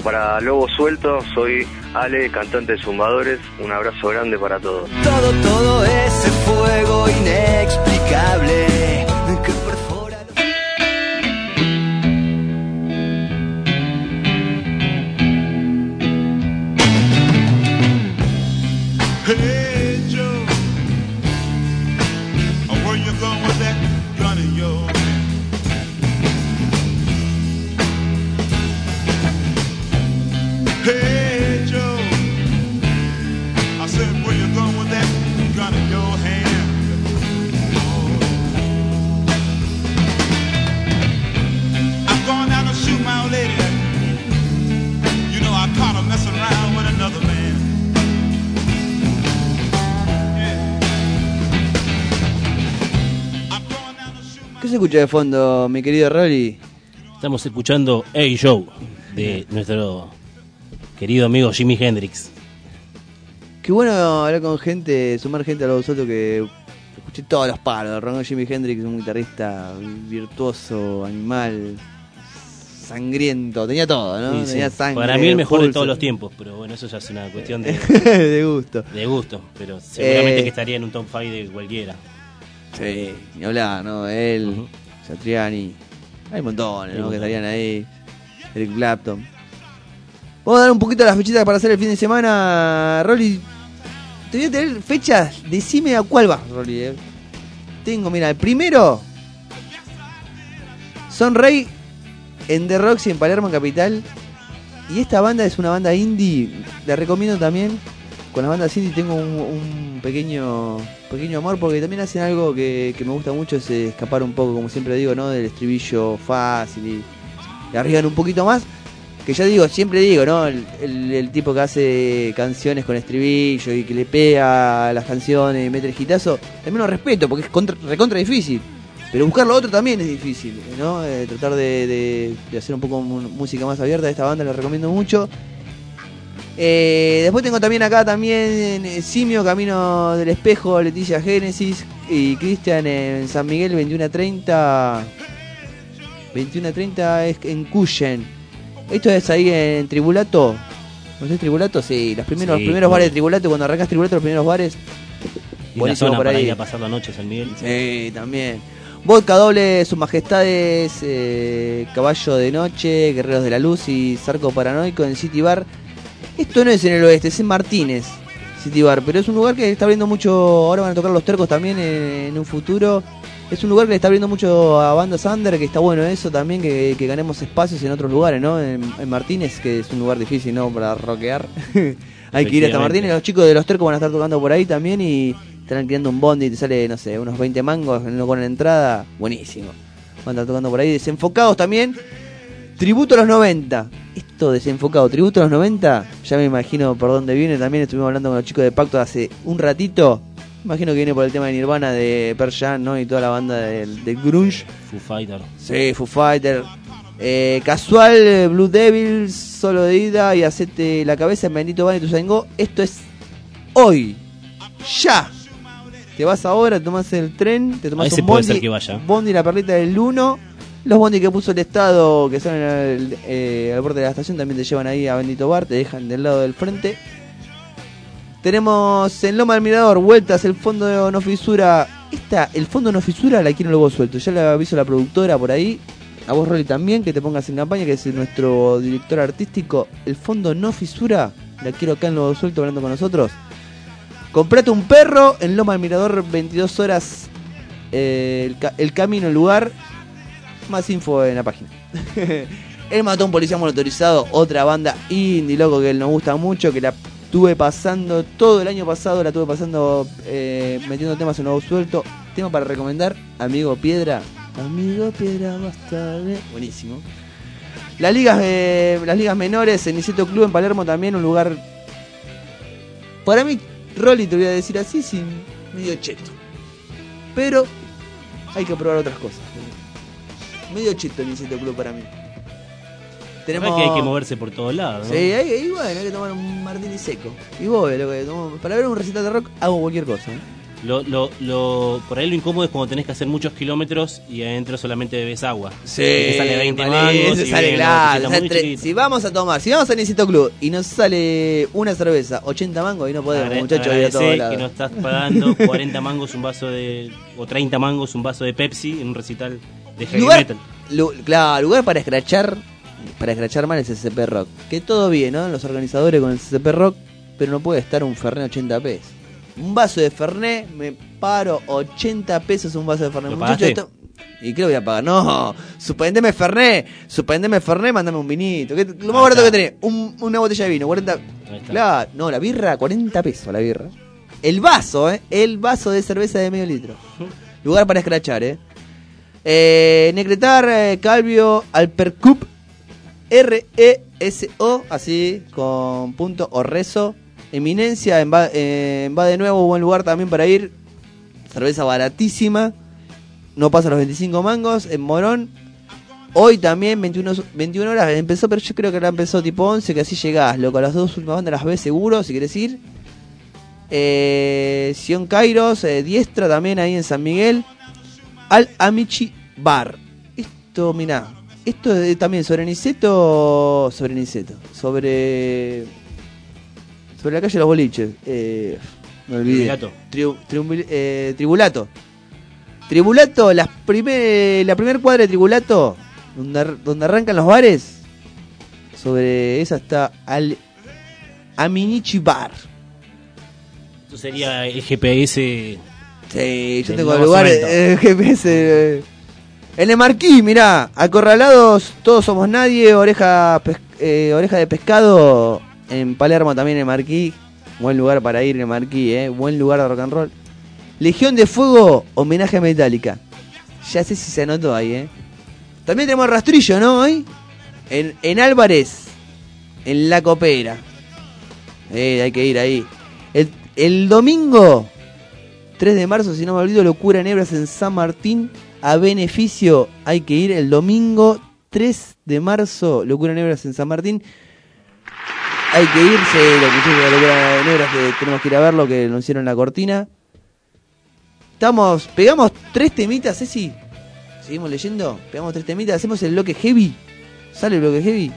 para Lobos Sueltos, soy Ale, cantante de Zumbadores. Un abrazo grande para todos. Todo ese fuego inexplicable que perfora. Hey Joe, where you going with that gun in your hand? Hey Joe, I said, where you going with that gun in your hand? Oh. I'm going out to shoot my old lady. You know I caught her messing around with another man. ¿Qué se escucha de fondo, mi querido Rolly? Estamos escuchando Hey Joe, de nuestro querido amigo Jimi Hendrix. Qué bueno hablar con gente, sumar gente a Lobos Sueltos, que escuché todos los palos. Ronald Jimi Hendrix, un guitarrista virtuoso, animal, sangriento, tenía todo, ¿no? Sí, tenía sí. sangre. Para mí el mejor de pulso. todos los tiempos, pero bueno, eso ya es una cuestión de de gusto. De gusto, pero seguramente que estaría en un top 5 de cualquiera. Sí, ni hablar, ¿no? Él, Satriani, hay montones, ¿no? Que estarían ahí. Eric Clapton. Vamos a dar un poquito las fechitas para hacer el fin de semana, Rolly. Te voy a tener fechas, decime a cuál vas, Rolly. Tengo, mira, el primero, Son Rey en The Roxy en Palermo Capital. Y esta banda es una banda indie, la recomiendo también. Con las bandas indie tengo un pequeño amor, porque también hacen algo que me gusta mucho, es escapar un poco, como siempre digo, ¿no? Del estribillo fácil y arriesgan un poquito más. Que ya digo, siempre digo, ¿no? El tipo que hace canciones con estribillo y que le pega a las canciones y mete el hitazo, también lo respeto, porque es recontra difícil. Pero buscar lo otro también es difícil, ¿no? Tratar de hacer un poco música más abierta. Esta banda la recomiendo mucho. Después tengo también acá Simio, Camino del Espejo, Leticia Génesis y Cristian en San Miguel, 21:30. 21:30 es en Cuyen. Esto es ahí en Tribulato. ¿No sé Tribulato? Sí, los primeros bares de Tribulato. Cuando arrancas Tribulato, los primeros bares. Y la zona para ir a pasar la noche, San Miguel. Sí, también. Vodka doble, Sus Majestades, Caballo de Noche, Guerreros de la Luz y Zarco Paranoico en City Bar. Esto no es en el oeste, es en Martínez, City Bar, pero es un lugar que está abriendo mucho. Ahora van a tocar Los Tercos también en un futuro. Es un lugar que le está abriendo mucho a bandas under, que está bueno eso también, que ganemos espacios en otros lugares, ¿no? En Martínez, que es un lugar difícil, ¿no? Para rockear. Hay que ir hasta Martínez. Los chicos de Los Tercos van a estar tocando por ahí también y están alquilando un bondi y te sale, no sé, unos 20 mangos, no ponen entrada. Buenísimo. Van a estar tocando por ahí. Desenfocados también. Tributo a los 90. Esto desenfocado, tributo a los 90, ya me imagino por dónde viene. También estuvimos hablando con los chicos de Pacto hace un ratito. Imagino que viene por el tema de Nirvana, de Pearl Jam, ¿no? Y toda la banda del grunge. Foo Fighter. Sí, Foo Fighter. Casual, Blue Devils, Solo de Ida y Hacete la Cabeza en Bendito Van y Tuzangó. Esto es hoy. Ya. Te vas ahora, tomás el tren, te tomás un bondi. Puede ser que vaya. Bondi, la perlita del 1. Los bondi que puso el Estado, que son al borde de la estación, también te llevan ahí a Bendito Bar, te dejan del lado del frente. Tenemos en Loma del Mirador, vueltas, el fondo no fisura. El fondo no fisura la quiero luego suelto. Ya le aviso a la productora por ahí, a vos Rolly también, que te pongas en campaña, que es nuestro director artístico. El fondo no fisura, la quiero acá en Luego Suelto hablando con nosotros. Comprate un perro en Loma del Mirador, 22 horas, el camino, el lugar. Más info en la página. Él mató a un policía motorizado, otra banda indie, loco, que él nos gusta mucho, que la tuve pasando todo el año pasado, la tuve pasando metiendo temas en Nuevo Suelto. Tema para recomendar, Amigo Piedra. Amigo Piedra, basta de... Buenísimo. Las ligas menores, en Niceto Club en Palermo también, un lugar... Para mí, Rolly, te voy a decir así, sin medio cheto. Pero hay que probar otras cosas. Medio cheto el Niceto Club para mí. Tenemos... que hay que moverse por todos lados, ¿no? Sí, bueno, hay que tomar un martini seco. Y voy, para ver un recital de rock hago cualquier cosa, ¿eh? Por ahí lo incómodo es cuando tenés que hacer muchos kilómetros y adentro solamente bebes agua. Sí, te sale 20 mangos. Eso y sale viene claro. una botellita muy Si vamos al Niceto Club y nos sale una cerveza, 80 mangos y no podemos, muchachos, ir a todos lados. Que no estás pagando 40 mangos un vaso o 30 mangos un vaso de Pepsi en un recital de heavy metal. Claro, lugar para escrachar mal el CCP Rock. Que todo bien, ¿no? Los organizadores con el CCP Rock, pero no puede estar un Fernet 80 pesos. Un vaso de Fernet, me paro 80 pesos un vaso de Fernet. Muchachos, y creo que voy a pagar. No, suspendeme Fernet, mandame un vinito. Lo más barato que tenés, una botella de vino, 40. Claro, no, la birra, 40 pesos la birra. El vaso de cerveza de medio litro. Lugar para escrachar, Necretar, Calvio, Alpercup, RESO, así, con punto o rezo. Eminencia, va de nuevo, buen lugar también para ir. Cerveza baratísima, no pasa los 25 mangos. En Morón, hoy también 21 horas empezó, pero yo creo que ahora empezó tipo 11, que así llegás, loco. Las dos últimas bandas las ves seguro, si querés ir. Sion Kairos, Diestra también ahí en San Miguel. Al Amici Bar. Esto, mirá, esto es también sobre Niceto. Sobre la calle de los boliches. Me olvidé. Tribulato. Tribulato, la primer cuadra de Tribulato, donde arrancan los bares. Sobre esa está Al Aminichi Bar. Esto sería el GPS. Sí, yo tengo el lugar, el GPS. En el Marquí, mirá, acorralados, todos somos nadie, oreja de pescado. En Palermo también en el Marquí, buen lugar para ir en el Marquí, buen lugar de rock and roll. Legión de Fuego, homenaje a Metallica. Ya sé si se anotó ahí, También tenemos el Rastrillo, ¿no? Hoy en Álvarez, en La Copera. Hay que ir ahí. El domingo 3 de marzo, si no me olvido, Locura Nebras en San Martín, a beneficio. Hay que ir el domingo 3 de marzo, Locura Nebras en San Martín. Hay que irse, los muchachos de la Locura Nebras, que tenemos que ir a verlo, que lo hicieron en la cortina. Pegamos 3 temitas, Ceci. Seguimos leyendo, pegamos 3 temitas, hacemos el bloque heavy. Sale el bloque heavy.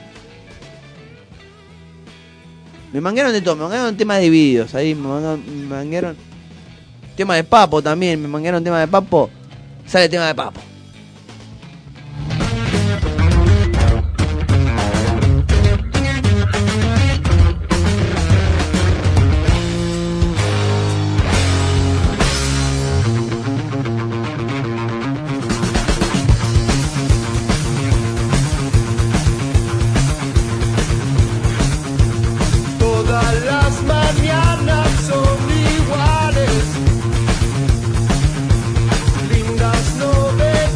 Me mangaron de todo, me mangaron temas divididos. Ahí me mangaron tema de Papo también, me mangaron tema de Papo. Sale el tema de Papo. Todas las mañanas son iguales, lindas novedades.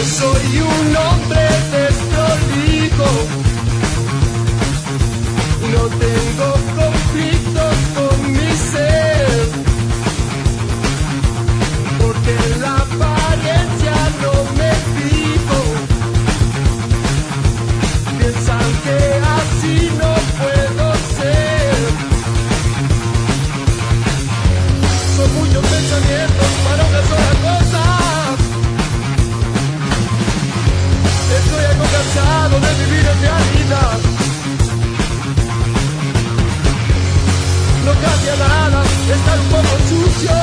soy un hombre desprolijo. No tengo conflictos con mi ser, porque en la apariencia no me fijo. Piensan que así no puedo ser. Son muchos pensamientos para una sola cosa. Estoy algo cansado de vivir en realidad. No cambia nada, estar un poco sucio.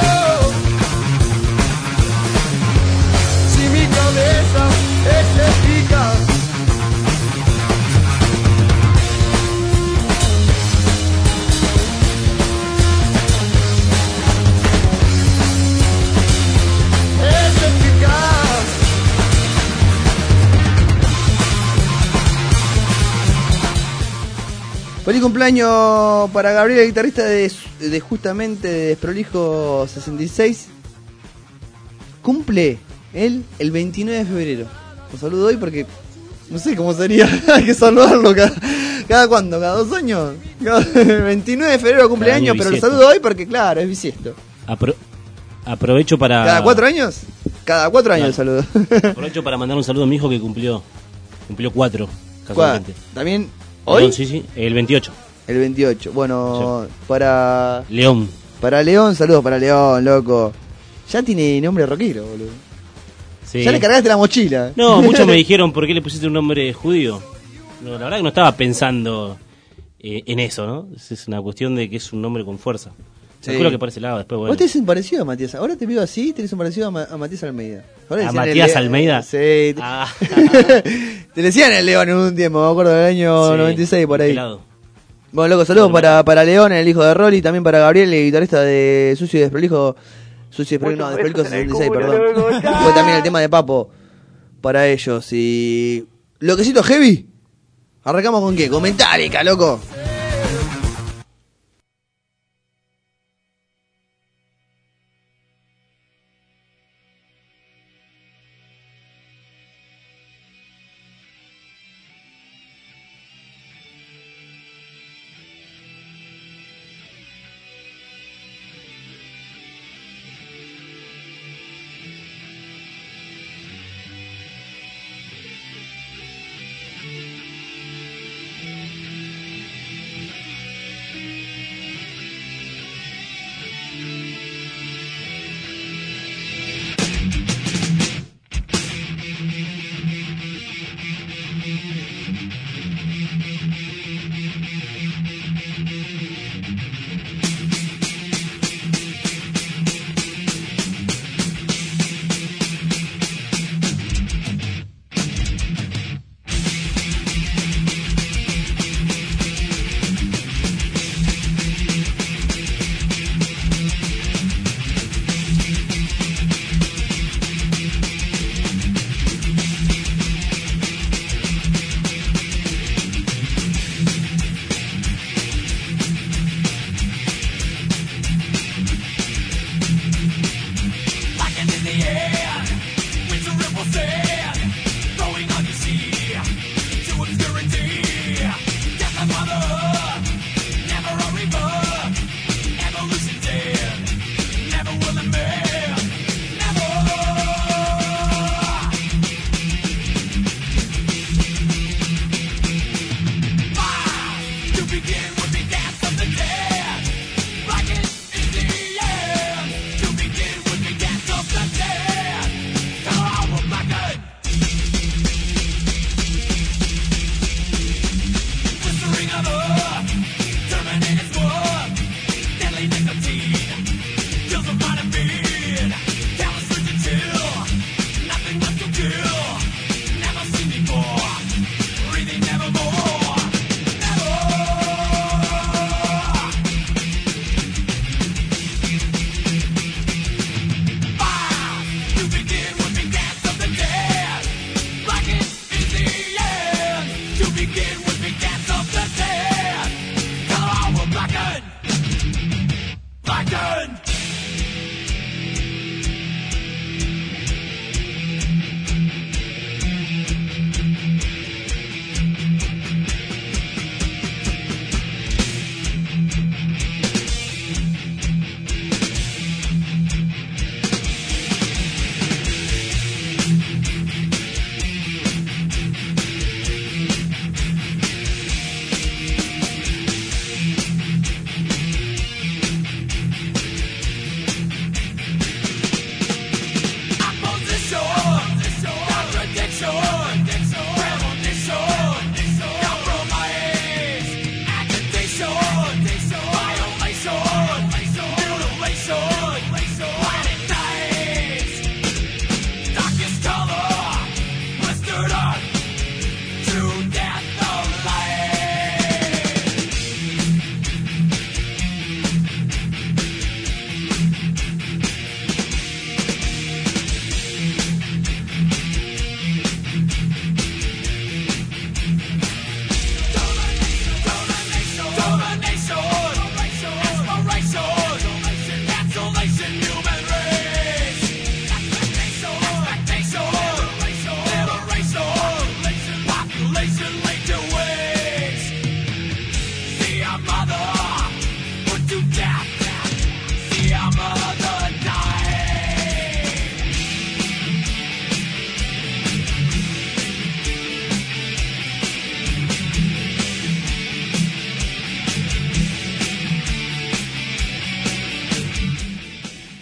Si mi cabeza es eficaz. Es eficaz. Feliz cumpleaños para Gabriel, el guitarrista de justamente de Desprolijo 66. Cumple él el 29 de febrero. Lo saludo hoy porque no sé cómo sería. Hay que saludarlo cada cuándo, cada 2 años. El 29 de febrero cumpleaños, pero lo saludo hoy porque claro, es bisiesto. Aprovecho para... ¿Cada 4 años? Cada 4 años saludo. Aprovecho para mandar un saludo a mi hijo que cumplió 4, casualmente. ¿También hoy? Sí, el 28. El 28, bueno, sí. Para León, saludos para León, loco. Ya tiene nombre rockero, boludo. Sí. Ya le cargaste la mochila. No, muchos me dijeron por qué le pusiste un nombre judío. No, la verdad que no estaba pensando en eso, ¿no? Es una cuestión de que es un nombre con fuerza. Sí. Calculo que parece lado después, bueno. Vos tenés un parecido a Matías. Ahora te veo así, tenés un parecido a Matías Almeida. ¿A Matías Almeida? Sí. Te decían el León en un tiempo, me acuerdo del año 96 por ahí. Bueno, loco, saludos para León, el hijo de Rolly, también para Gabriel, el guitarrista de Sucio y Desprolijo. Desprolijo 66, perdón. Fue también el tema de Papo para ellos. Y Loquecito Heavy. ¿Arrancamos con qué? Con Metallica, loco.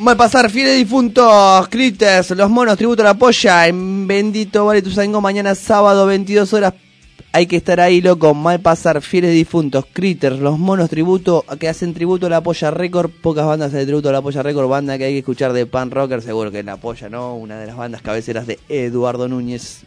Mal pasar, fieles difuntos, Critters, Los Monos, tributo a la polla, en Bendito Vale Tuzangó, mañana sábado, 22 horas. Hay que estar ahí, loco. Mal pasar, fieles difuntos, Critters, Los Monos, tributo, que hacen tributo a la polla Record. Pocas bandas de tributo a la polla Record, banda que hay que escuchar de Pan Rocker, seguro que es la polla, ¿no? Una de las bandas cabeceras de Eduardo Núñez.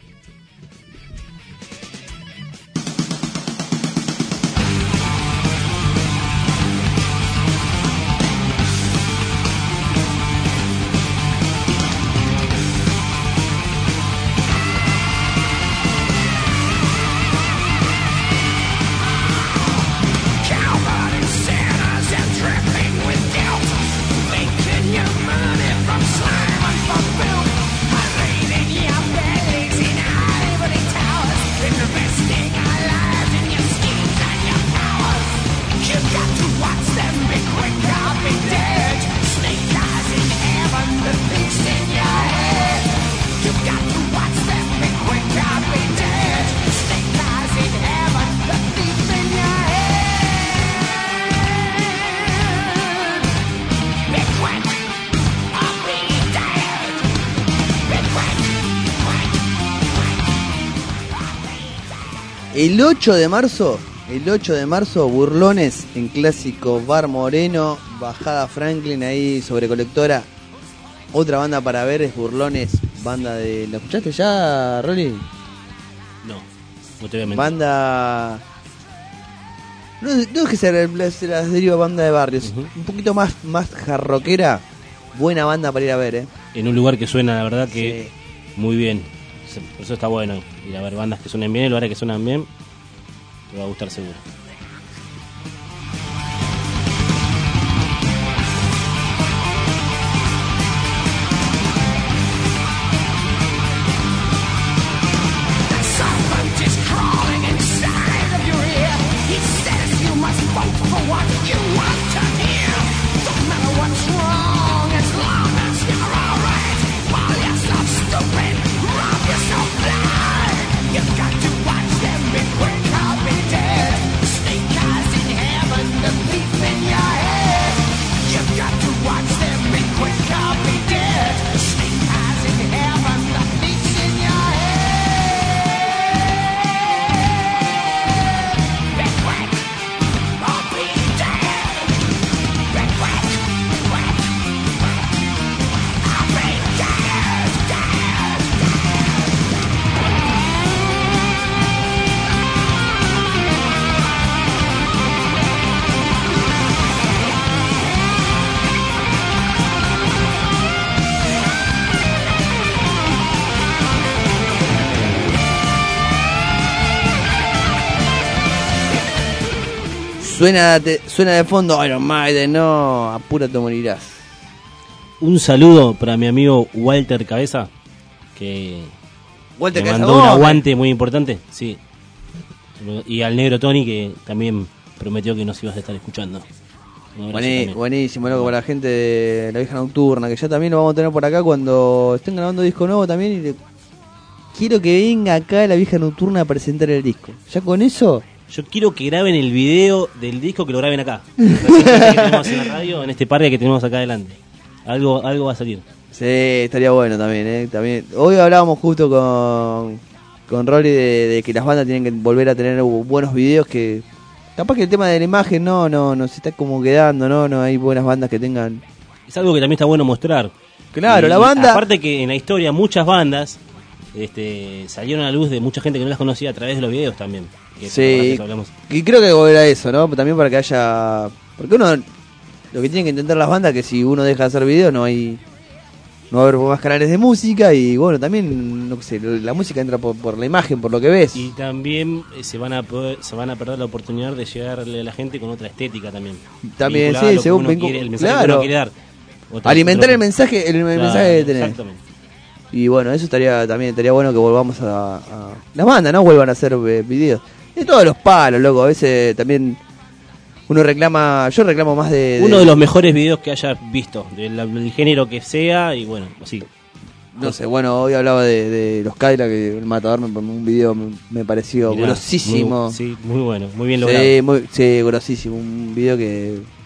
El 8 de marzo, Burlones en Clásico Bar Moreno, Bajada Franklin ahí sobre Colectora. Otra banda para ver es Burlones, banda de... ¿La escuchaste ya, Rolly? No te voy a mentir. Banda... No es que se las deriva banda de barrios, un poquito más jarroquera. Buena banda para ir a ver, En un lugar que suena, la verdad que muy bien. Por eso está bueno ir a ver bandas que suenen bien, lugares que suenan bien. Te va a gustar seguro. Suena de fondo Iron Maiden, no, apúrate o morirás. Un saludo para mi amigo Walter Cabeza, que Walter me Cabeza, mandó un aguante muy importante, sí. Y al negro Tony, que también prometió que nos ibas a estar escuchando. Buenísimo, loco, para la gente de La Vieja Nocturna, que ya también lo vamos a tener por acá cuando estén grabando disco nuevo también. Y quiero que venga acá La Vieja Nocturna a presentar el disco. Ya con eso... Yo quiero que graben el video del disco, que lo graben acá. Que tenemos en la radio, en este parque que tenemos acá adelante. Algo va a salir. Sí, estaría bueno también, también. Hoy hablábamos justo con Rolly de que las bandas tienen que volver a tener buenos videos, que capaz que el tema de la imagen no se está como quedando, no hay buenas bandas que tengan. Es algo que también está bueno mostrar. Claro, la banda... Aparte que en la historia muchas bandas salieron a la luz de mucha gente que no las conocía a través de los videos también. Sí, y creo que volver a eso, ¿no? También para que haya... Porque uno, lo que tienen que entender las bandas, que si uno deja de hacer videos no va a haber más canales de música. Y bueno, también, no sé, la música entra por la imagen, por lo que ves. Y también se van a perder la oportunidad de llegarle a la gente con otra estética también. También, sí, según el mensaje que uno quiere dar. Alimentar el mensaje de tener. Exactamente. Y bueno, eso estaría bueno que volvamos a las bandas, ¿no? Vuelvan a hacer videos. De todos los palos, loco. A veces también uno reclama... Yo reclamo más de... Uno de los mejores videos que hayas visto, del género que sea, y bueno, así. No sé, bueno, hoy hablaba de los Cadillacs, que el Matador un video me pareció grosísimo. Muy bueno, muy bien logrado. Sí, grosísimo. Un video que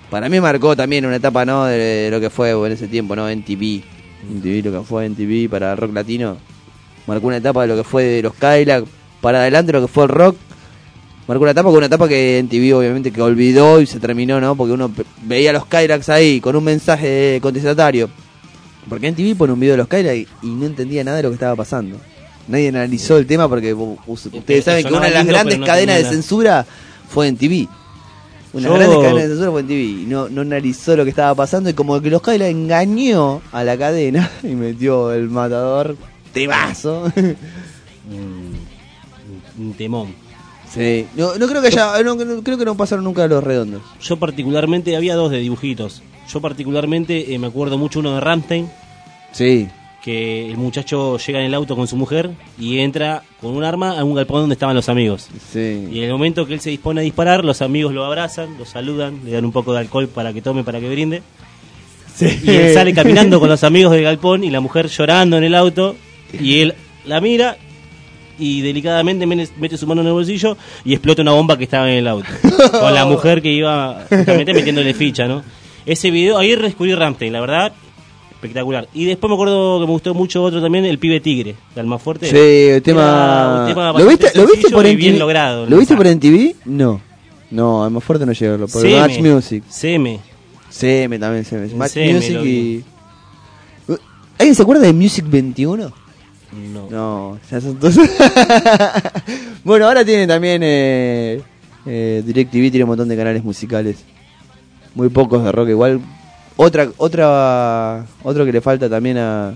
para mí marcó también una etapa, ¿no? De lo que fue en ese tiempo, ¿no? MTV, lo que fue MTV para rock latino. Marcó una etapa de lo que fue de los Cadillac para adelante, lo que fue el rock. Marcó una etapa que MTV obviamente que olvidó y se terminó, ¿no? Porque uno veía a los Cadillacs ahí con un mensaje contestatario. Porque MTV pone un video de los Cadillacs y no entendía nada de lo que estaba pasando. Nadie analizó el tema porque ustedes saben que una de las grandes cadenas de censura fue MTV. Una grandes cadenas de censura fue MTV y no analizó lo que estaba pasando y como que los Cadillacs engañó a la cadena y metió el matador temazo. Un temón. Sí, no creo que creo que no pasaron nunca los Redondos. Yo particularmente, había dos de dibujitos. Yo particularmente me acuerdo mucho uno de Rammstein. Sí. Que el muchacho llega en el auto con su mujer y entra con un arma a un galpón donde estaban los amigos. Sí. Y en el momento que él se dispone a disparar, los amigos lo abrazan, lo saludan, le dan un poco de alcohol para que tome, para que brinde. Sí. Y él sale caminando con los amigos del galpón y la mujer llorando en el auto y él la mira y delicadamente mete su mano en el bolsillo y explota una bomba que estaba en el auto. Con la mujer que iba justamente metiéndole ficha, ¿no? Ese video, ahí descubrí Rammstein, la verdad, espectacular. Y después me acuerdo que me gustó mucho otro también, El Pibe Tigre, de Almafuerte. Sí, el tema ¿Lo viste por MTV? Bien logrado. ¿Lo viste por MTV? No, Almafuerte no llegó. Por Match Music. CM también, CM. Match Music y... ¿Alguien se acuerda de Music 21? No, ya son todos. Bueno, ahora tiene también DirecTV, tiene un montón de canales musicales. Muy pocos de rock, igual. Otro que le falta también a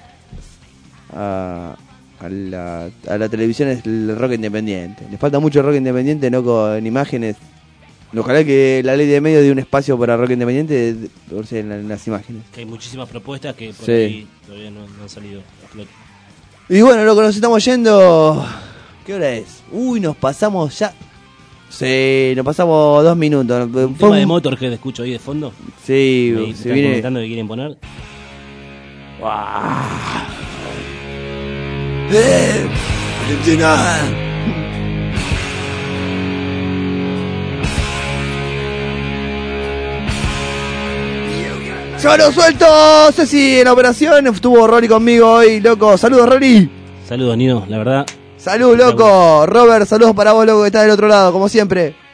la televisión es el rock independiente. Le falta mucho rock independiente, no con imágenes. Ojalá que la ley de medios dé un espacio para rock independiente en las imágenes. Que hay muchísimas propuestas que por ahí todavía no han salido a flote. Y bueno, loco, nos estamos yendo. ¿Qué hora es? Uy, nos pasamos ya. Sí, nos pasamos 2 minutos. ¿Un tema de Motorhead escucho ahí de fondo? Sí, se están comentando que quieren poner. Argentina. ¡Ya lo suelto! Ceci en la operación. Estuvo Rory conmigo hoy, loco. Saludos, Rory. Saludos, Nino, la verdad. Salud, loco. Robert, saludos para vos, loco, que estás del otro lado, como siempre.